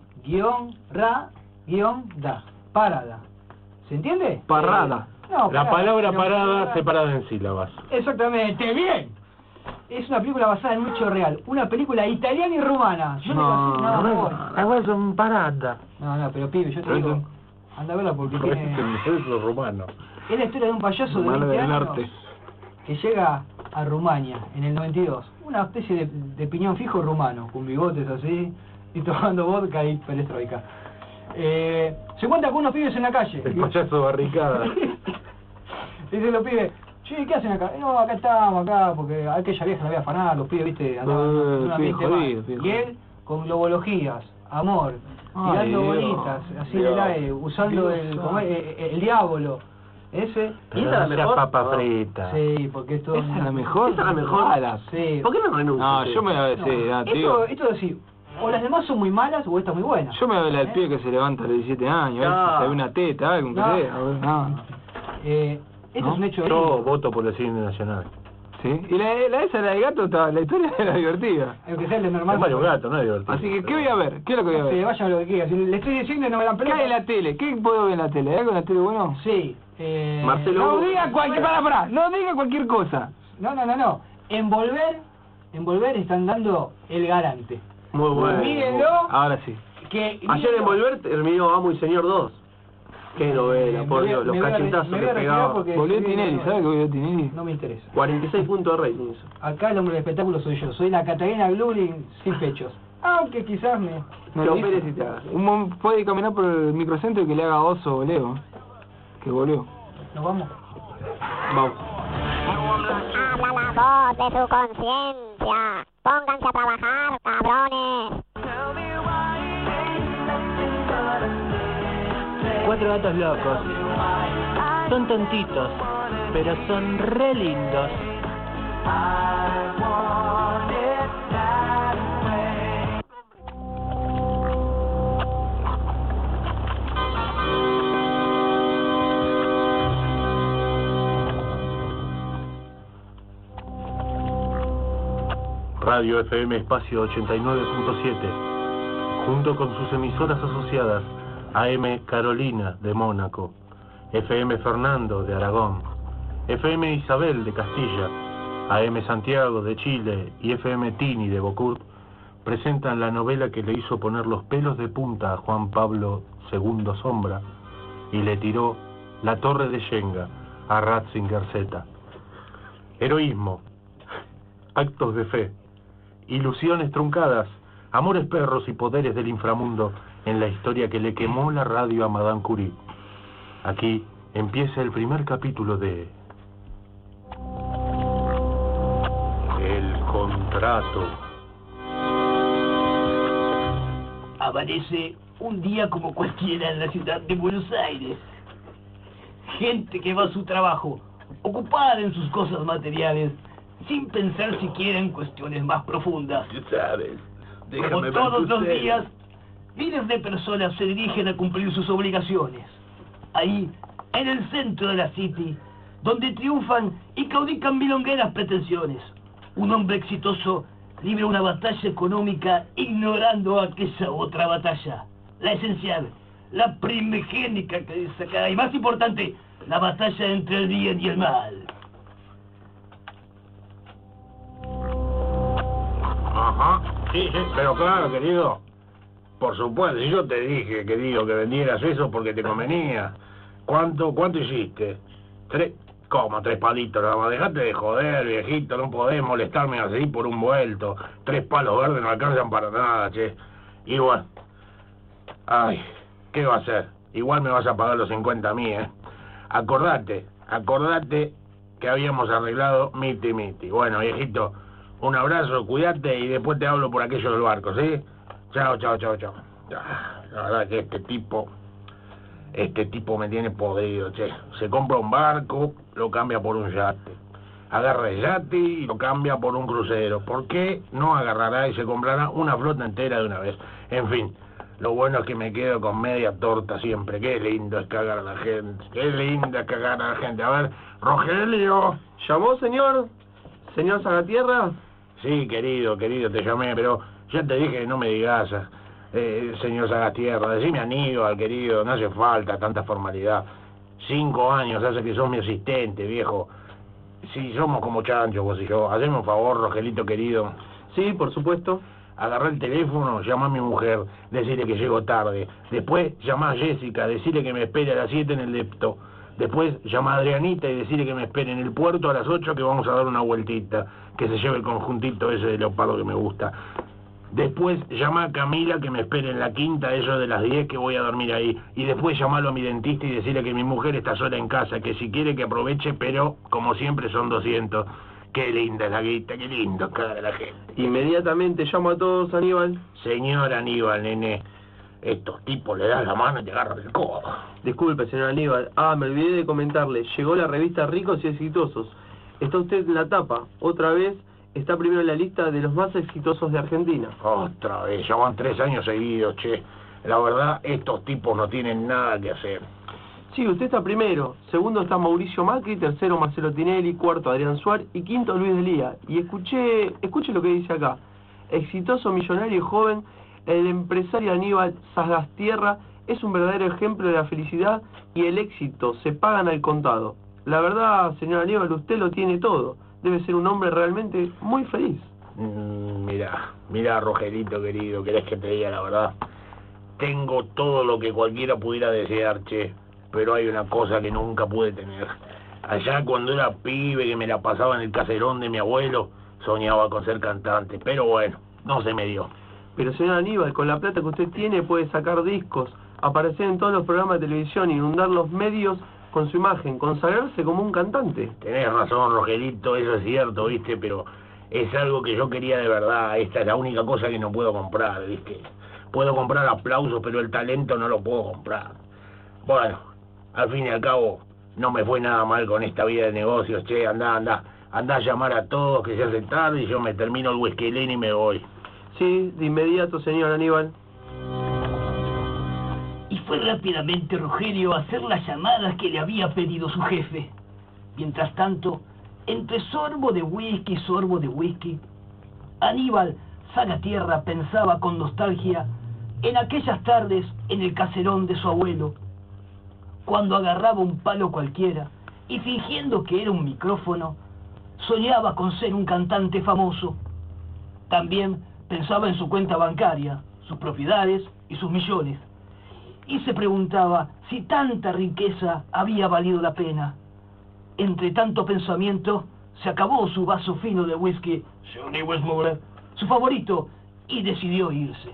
Pa-Ra-Da. Parada. ¿Se entiende? Parrada. No, La palabra pero- parada separada en sílabas. Exactamente, bien. Es una película basada en un hecho real. Una película italiana y rumana. Yo no, Igual son paradas. no, pero pibe, yo te Pero digo, eso- anda a verla porque Es tiene... el rumano. Es la historia de un payaso de Rumano 20 del años norte. que llega a Rumania en el 92. Una especie de piñón fijo rumano, con bigotes así, y tomando vodka y perestroika. Se encuentra con unos pibes en la calle. El payaso barricada. Dicen los pibes, che, ¿qué hacen acá? No, acá estamos, acá, porque aquella vieja la voy a afanar, los pibes, viste, andaban en un ambiente mal. Y él, con globologías, amor, tirando bolitas, así del aire, usando el diablo. Ese. ¿Y esa es la mejor? Papa frita. Sí, porque esto. ¿Esa es la mejor? ¿Esa es la mejor? Sí. ¿Por qué no renuncia? No, yo me voy a decir, tío. Esto es decir, o las demás son muy malas o esta es muy buena. Yo me voy a del pibe que se levanta a los 17 años, se ve una teta, algo, que sea. Esto es un hecho de Yo voto por el cine nacional. Sí, y la esa, la del gato, la historia era divertida. Aunque sea el de normal. Es Mario Gato, no es divertido. Así que, ¿qué voy a ver? ¿Qué es lo que voy a ver? Vayan a lo que quieran. Si le estoy diciendo y no me dan ¿Qué pelota. hay en la tele? ¿Qué puedo ver en la tele? ¿Hay algo en la tele bueno? Sí. Marcelo No Hugo. diga cualquier, no diga cualquier cosa. No. En Volver están dando El Garante. Muy bueno. Mírenlo. Ahora sí. Ayer en Volver terminó Amo y Señor 2. Qué novela, por Dios, los cachetazos que pegaba. Volvió Tinelli, ¿sabes que volvió Tinelli? No me interesa. 46 puntos de rating eso. Acá el hombre del espectáculo soy yo. Soy la Catalina Gluring sin pechos. Aunque quizás me... Lo operes y te hagas. Puede caminar por el microcentro y que le haga oso o Leo. Que volvió. ¿Nos vamos? Vamos. Habla la voz de su conciencia. Pónganse a trabajar, cabrones. Cuatro gatos locos. Son tontitos, pero son re lindos. Radio FM Espacio 89.7, junto con sus emisoras asociadas, AM Carolina de Mónaco, FM Fernando de Aragón, FM Isabel de Castilla, AM Santiago de Chile y FM Tini de Bocurt, presentan la novela que le hizo poner los pelos de punta a Juan Pablo II Sombra y le tiró la torre de Shenga a Ratzinger Z. Heroísmo, actos de fe, ilusiones truncadas, amores perros y poderes del inframundo en la historia que le quemó la radio a Madame Curie. Aquí empieza el primer capítulo de... El contrato. Aparece un día como cualquiera en la ciudad de Buenos Aires. Gente que va a su trabajo, ocupada en sus cosas materiales, sin pensar siquiera en cuestiones más profundas. Tú sabes, Como todos los días, miles de personas se dirigen a cumplir sus obligaciones. Ahí, en el centro de la City, donde triunfan y claudican milongueras pretensiones, un hombre exitoso libra una batalla económica ignorando aquella otra batalla, la esencial, la primigénica que destaca, y más importante, la batalla entre el bien y el mal. Ajá, sí, pero claro, querido, por supuesto, si yo te dije, querido, que vendieras eso porque te convenía. ¿Cuánto hiciste? ¿Cómo? 3 palitos nada más. Dejate de joder, viejito, no podés molestarme así por un vuelto. 3 palos verdes no alcanzan para nada, che. Igual. Ay, ¿qué va a hacer? Igual me vas a pagar los 50 a mí, Acordate que habíamos arreglado miti. Bueno, viejito, un abrazo, cuídate y después te hablo por aquello del barco, ¿sí? Chao. La verdad que este tipo me tiene podrido, che. Se compra un barco, lo cambia por un yate. Agarra el yate y lo cambia por un crucero. ¿Por qué no agarrará y se comprará una flota entera de una vez? En fin, lo bueno es que me quedo con media torta siempre. Qué lindo es cagar a la gente. A ver, Rogelio. ¿Llamó, señor? ¿Señor Salvatierra? Sí, querido, te llamé, pero ya te dije que no me digas, señor Sagastierra, decime Aníbal, querido, no hace falta tanta formalidad. 5 años hace que sos mi asistente, viejo. Si somos como chanchos vos y yo, haceme un favor, Rogelito querido. Sí, por supuesto. Agarrá el teléfono, llama a mi mujer, decirle que llego tarde. Después llama a Jessica, decirle que me espere a las 7 en el depto. Después llama a Adrianita y decirle que me espere en el puerto a las 8 que vamos a dar una vueltita. Que se lleve el conjuntito ese de leopardo que me gusta. Después llama a Camila que me espere en la quinta, eso de las 10 que voy a dormir ahí. Y después llamalo a mi dentista y decirle que mi mujer está sola en casa, que si quiere que aproveche, pero como siempre son 200. Qué linda es la guita, qué lindo cada la gente. Inmediatamente llamo a todos, Aníbal. Señor Aníbal, nene, estos tipos le das la mano y te agarran el codo. Disculpe, señor Aníbal. Me olvidé de comentarle. Llegó la revista Ricos y Exitosos. Está usted en la tapa. Otra vez está primero en la lista de los más exitosos de Argentina. Otra vez, ya van 3 años seguidos, che. La verdad, estos tipos no tienen nada que hacer. Sí, usted está primero. Segundo está Mauricio Macri, tercero Marcelo Tinelli, cuarto Adrián Suárez y quinto Luis Delía. Y escuche lo que dice acá. Exitoso, millonario y joven, el empresario Aníbal Sagastierra es un verdadero ejemplo de la felicidad y el éxito. Se pagan al contado. La verdad, señor Aníbal, usted lo tiene todo. Debe ser un hombre realmente muy feliz. Mira, Rogerito querido, ¿querés que te diga la verdad? Tengo todo lo que cualquiera pudiera desear, che, pero hay una cosa que nunca pude tener. Allá cuando era pibe, que me la pasaba en el caserón de mi abuelo, soñaba con ser cantante, pero bueno, no se me dio. Pero señor Aníbal, con la plata que usted tiene puede sacar discos, aparecer en todos los programas de televisión, inundar los medios con su imagen, consagrarse como un cantante. Tenés razón, Rogelito, eso es cierto, ¿viste? Pero es algo que yo quería de verdad. Esta es la única cosa que no puedo comprar, ¿viste? Puedo comprar aplausos, pero el talento no lo puedo comprar. Bueno, al fin y al cabo, no me fue nada mal con esta vida de negocios, che. Andá a llamar a todos que se hace tarde y yo me termino el whiskelín y me voy. Sí, de inmediato, señor Aníbal. Y fue rápidamente Rogelio a hacer las llamadas que le había pedido su jefe. Mientras tanto, entre sorbo de whisky, Aníbal Sagastierra pensaba con nostalgia en aquellas tardes en el caserón de su abuelo, cuando agarraba un palo cualquiera y fingiendo que era un micrófono, soñaba con ser un cantante famoso. También pensaba en su cuenta bancaria, sus propiedades y sus millones. Y se preguntaba si tanta riqueza había valido la pena. Entre tanto pensamiento, se acabó su vaso fino de whisky, Johnny Westmoreland, su favorito, y decidió irse.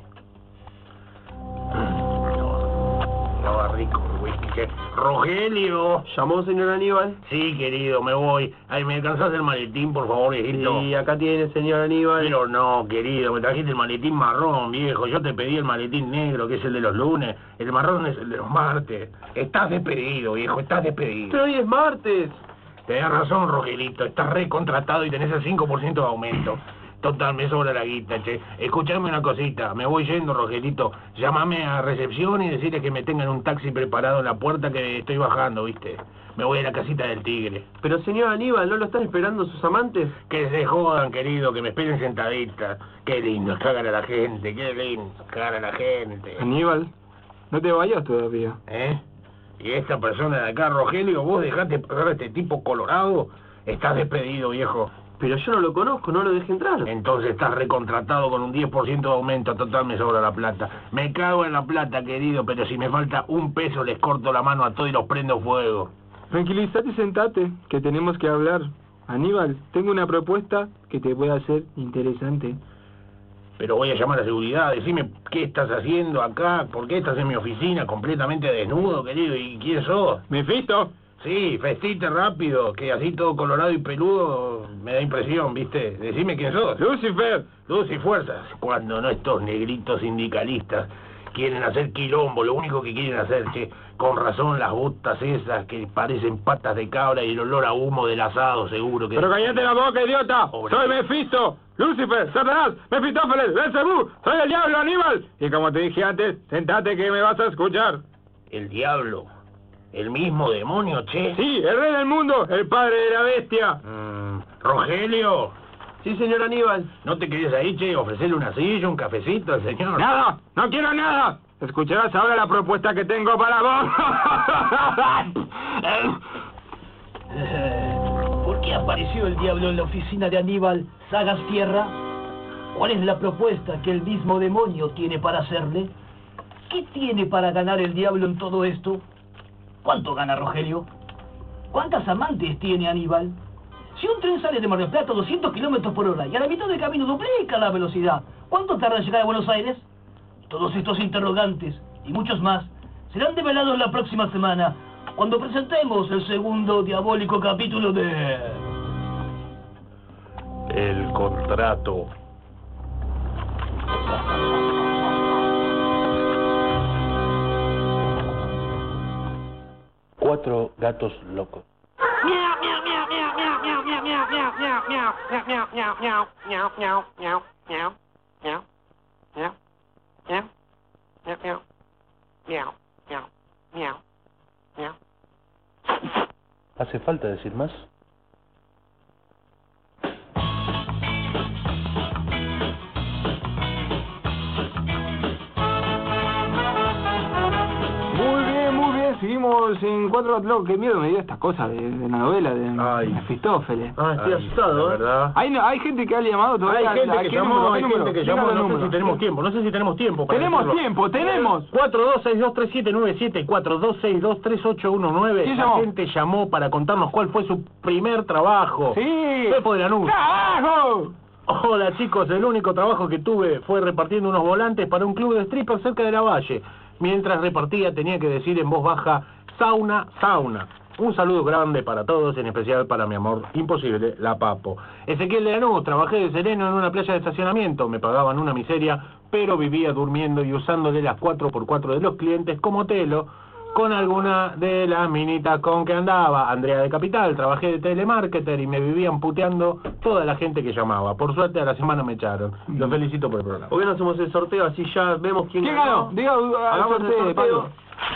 Estaba rico el whisky. Rogelio. ¿Llamó, señor Aníbal? Sí, querido, me voy. Ay, ¿me alcanzás el maletín, por favor, viejito? Sí, acá tiene, señor Aníbal. Pero no, querido, me trajiste el maletín marrón, viejo. Yo te pedí el maletín negro, que es el de los lunes. El marrón es el de los martes. Estás despedido, viejo, estás despedido. Pero hoy es martes. Tenés razón, Rogelito. Estás recontratado y tenés el 5% de aumento. Total, me sobra la guita, che. Escuchame una cosita, me voy yendo, Rogelito. Llámame a recepción y decirle que me tengan un taxi preparado en la puerta que estoy bajando, ¿viste? Me voy a la casita del tigre. Pero señor Aníbal, ¿no lo están esperando sus amantes? Que se jodan, querido, que me esperen sentadita. Qué lindo es cagar a la gente, qué lindo es cagar a la gente. Aníbal, no te vayas todavía. ¿Eh? Y esta persona de acá, Rogelio, vos dejaste pasar a este tipo colorado. Estás despedido, viejo. Pero yo no lo conozco, no lo dejé entrar. Entonces estás recontratado con un 10% de aumento. Total, me sobra la plata. Me cago en la plata, querido, pero si me falta un peso les corto la mano a todos y los prendo fuego. Tranquilízate y sentate, que tenemos que hablar. Aníbal, tengo una propuesta que te puede hacer interesante. Pero voy a llamar a seguridad, decime qué estás haciendo acá, por qué estás en mi oficina completamente desnudo, querido, y quién sos. ¿Mefisto? Sí, vestite rápido, que así todo colorado y peludo me da impresión, ¿viste? Decime quién sos. Lucifer. Luz y fuerzas. Cuando no estos negritos sindicalistas quieren hacer quilombo, lo único que quieren hacer, che, con razón las botas esas que parecen patas de cabra y el olor a humo del asado seguro que... Pero cállate la boca, idiota. Pobre. Soy Mefisto, Lucifer, Satanás, Mefistófeles, Belzebú, soy el diablo, Aníbal. Y como te dije antes, sentate que me vas a escuchar. El diablo. ¿El mismo demonio, che? Sí, el rey del mundo, el padre de la bestia. Rogelio. Sí, señor Aníbal. ¿No te querías ahí, che, ofrecerle una silla, un cafecito al señor? Nada, no quiero nada. Escucharás ahora la propuesta que tengo para vos. ¿Por qué apareció el diablo en la oficina de Aníbal Sagastierra? ¿Cuál es la propuesta que el mismo demonio tiene para hacerle? ¿Qué tiene para ganar el diablo en todo esto? ¿Cuánto gana Rogelio? ¿Cuántas amantes tiene Aníbal? Si un tren sale de Mar del Plata a 200 kilómetros por hora y a la mitad del camino duplica la velocidad, ¿cuánto tarda en llegar a Buenos Aires? Todos estos interrogantes y muchos más serán develados la próxima semana, cuando presentemos el segundo diabólico capítulo de... El contrato. Cuatro gatos locos. ¿Hace falta decir más? Seguimos en 4 gatos locos. Qué miedo me dio esta cosa de la novela de Mefistófeles. Estoy asustado, ¿verdad? Hay gente que ha llamado todavía. Hay gente que llamó, no sé si tenemos tiempo. Tenemos tiempo. 42623797, 42623819. La gente llamó para contarnos cuál fue su primer trabajo. Sí. Pepo de Lanús. ¡Carajo! Hola chicos, el único trabajo que tuve fue repartiendo unos volantes para un club de strippers cerca de la Valle. Mientras repartía tenía que decir en voz baja, sauna, sauna. Un saludo grande para todos, en especial para mi amor imposible, la Papo. Ezequiel de Lanús, trabajé de sereno en una playa de estacionamiento, me pagaban una miseria, pero vivía durmiendo y usándole las 4x4 de los clientes como telo, con alguna de las minitas con que andaba. Andrea de Capital, trabajé de telemarketer y me vivían puteando toda la gente que llamaba. Por suerte a la semana me echaron. Los felicito por el programa. ¿Por qué no hacemos el sorteo? Así ya vemos quién ganó. Hagamos el sorteo.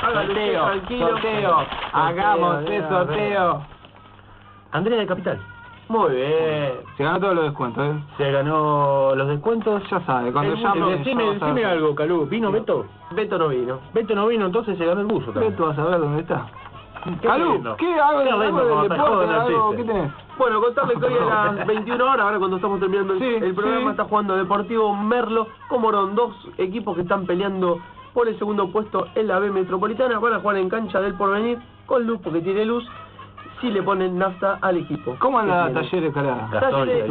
Sorteo. Hagamos el sorteo. Andrea de Capital. Muy bien. Se ganó todos los descuentos, ¿eh? Se ganó los descuentos. Ya sabe, cuando llame... Decime algo, Calú. ¿Vino Beto? Beto no vino. Beto no vino, entonces se ganó el buzo también. Beto, vas a ver dónde está. Calú, ¿qué hago del deporte? ¿Qué tenés? Bueno, contarle que hoy a las 21 horas, ahora cuando estamos terminando el programa, está jugando Deportivo Merlo con Morón. Dos equipos que están peleando por el segundo puesto en la B Metropolitana. Van a jugar en cancha del Porvenir con luz, porque tiene luz, si le ponen nafta al equipo. ¿Cómo anda Taller de Escalada? Taller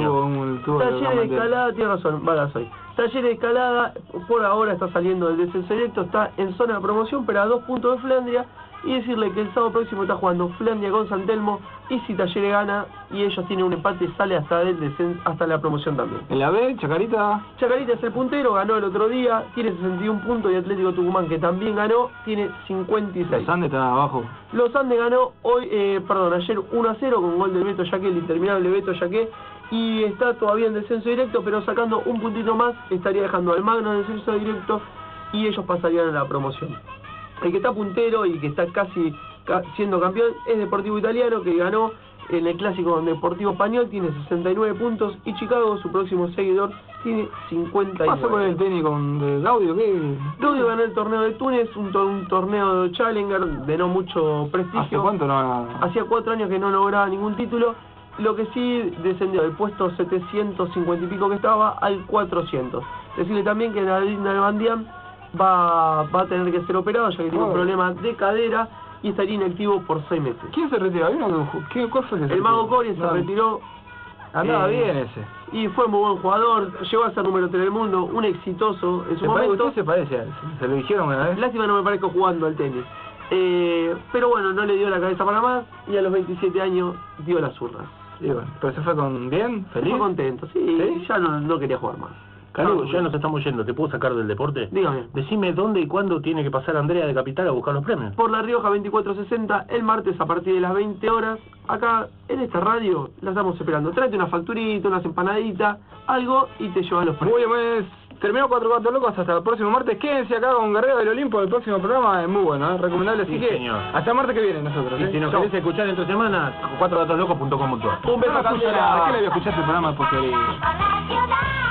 de Escalada, tiene razón, Bagasoy. Taller de Escalada por ahora está saliendo del descenso directo, está en zona de promoción, pero a 2 puntos de Flandria. Y decirle que el sábado próximo está jugando Flandria con San Telmo, y si Talleres gana y ellos tienen un empate, sale hasta el descenso, hasta la promoción también. En la B, Chacarita es el puntero, ganó el otro día, tiene 61 puntos, y Atlético Tucumán, que también ganó, tiene 56. Los Andes están abajo. Los Andes ganó ayer 1-0 con gol del Beto Yaqué, el interminable Beto Yaqué, y está todavía en descenso directo, pero sacando un puntito más estaría dejando al Magno en descenso directo y ellos pasarían a la promoción. El que está puntero y que está casi siendo campeón es Deportivo Italiano, que ganó en el clásico con Deportivo Español, tiene 69 puntos, y Chicago, su próximo seguidor, tiene 59. ¿Qué pasó con el tenis de Gaudio? Gaudio ganó el torneo de Túnez, un torneo de Challenger de no mucho prestigio. ¿Hace cuánto no? Hacía 4 años que no lograba ningún título. Lo que sí descendió del puesto 750 y pico que estaba al 400. Decirle también que Nadine Nalbandian va a tener que ser operado, ya que tiene un problema de cadera y estaría inactivo por 6 meses. ¿Quién se retiró? ¿Cuál fue el Mago Coria se retiró. Andaba bien ese. Y fue muy buen jugador, llegó a ser número 3 del mundo, un exitoso en su momento. ¿Usted se parece a él? ¿Se lo dijeron una vez? Lástima no me parezco jugando al tenis. Pero bueno, no le dio la cabeza para más y a los 27 años dio las urnas. Y bueno, ¿pero se fue bien? ¿Feliz? Fue contento, sí. Ya no quería jugar más. Calú, ya nos estamos yendo, ¿te puedo sacar del deporte? Dígame. Decime dónde y cuándo tiene que pasar Andrea de Capital a buscar los premios. Por La Rioja 2460, el martes a partir de las 20 horas. Acá, en esta radio, la estamos esperando. Tráete una facturita, unas empanaditas, algo, y te llevan los premios. Muy bien, terminó 4 gatos locos, hasta el próximo martes. Quédense acá con Guerrero del Olimpo, el próximo programa es muy bueno, recomendable. Así que, señor. Hasta martes que viene nosotros. Y si nos querés escuchar entre semana, 4gatoslocos.com.ar. Un beso a ¿Qué le voy a escuchar este programa de porquería?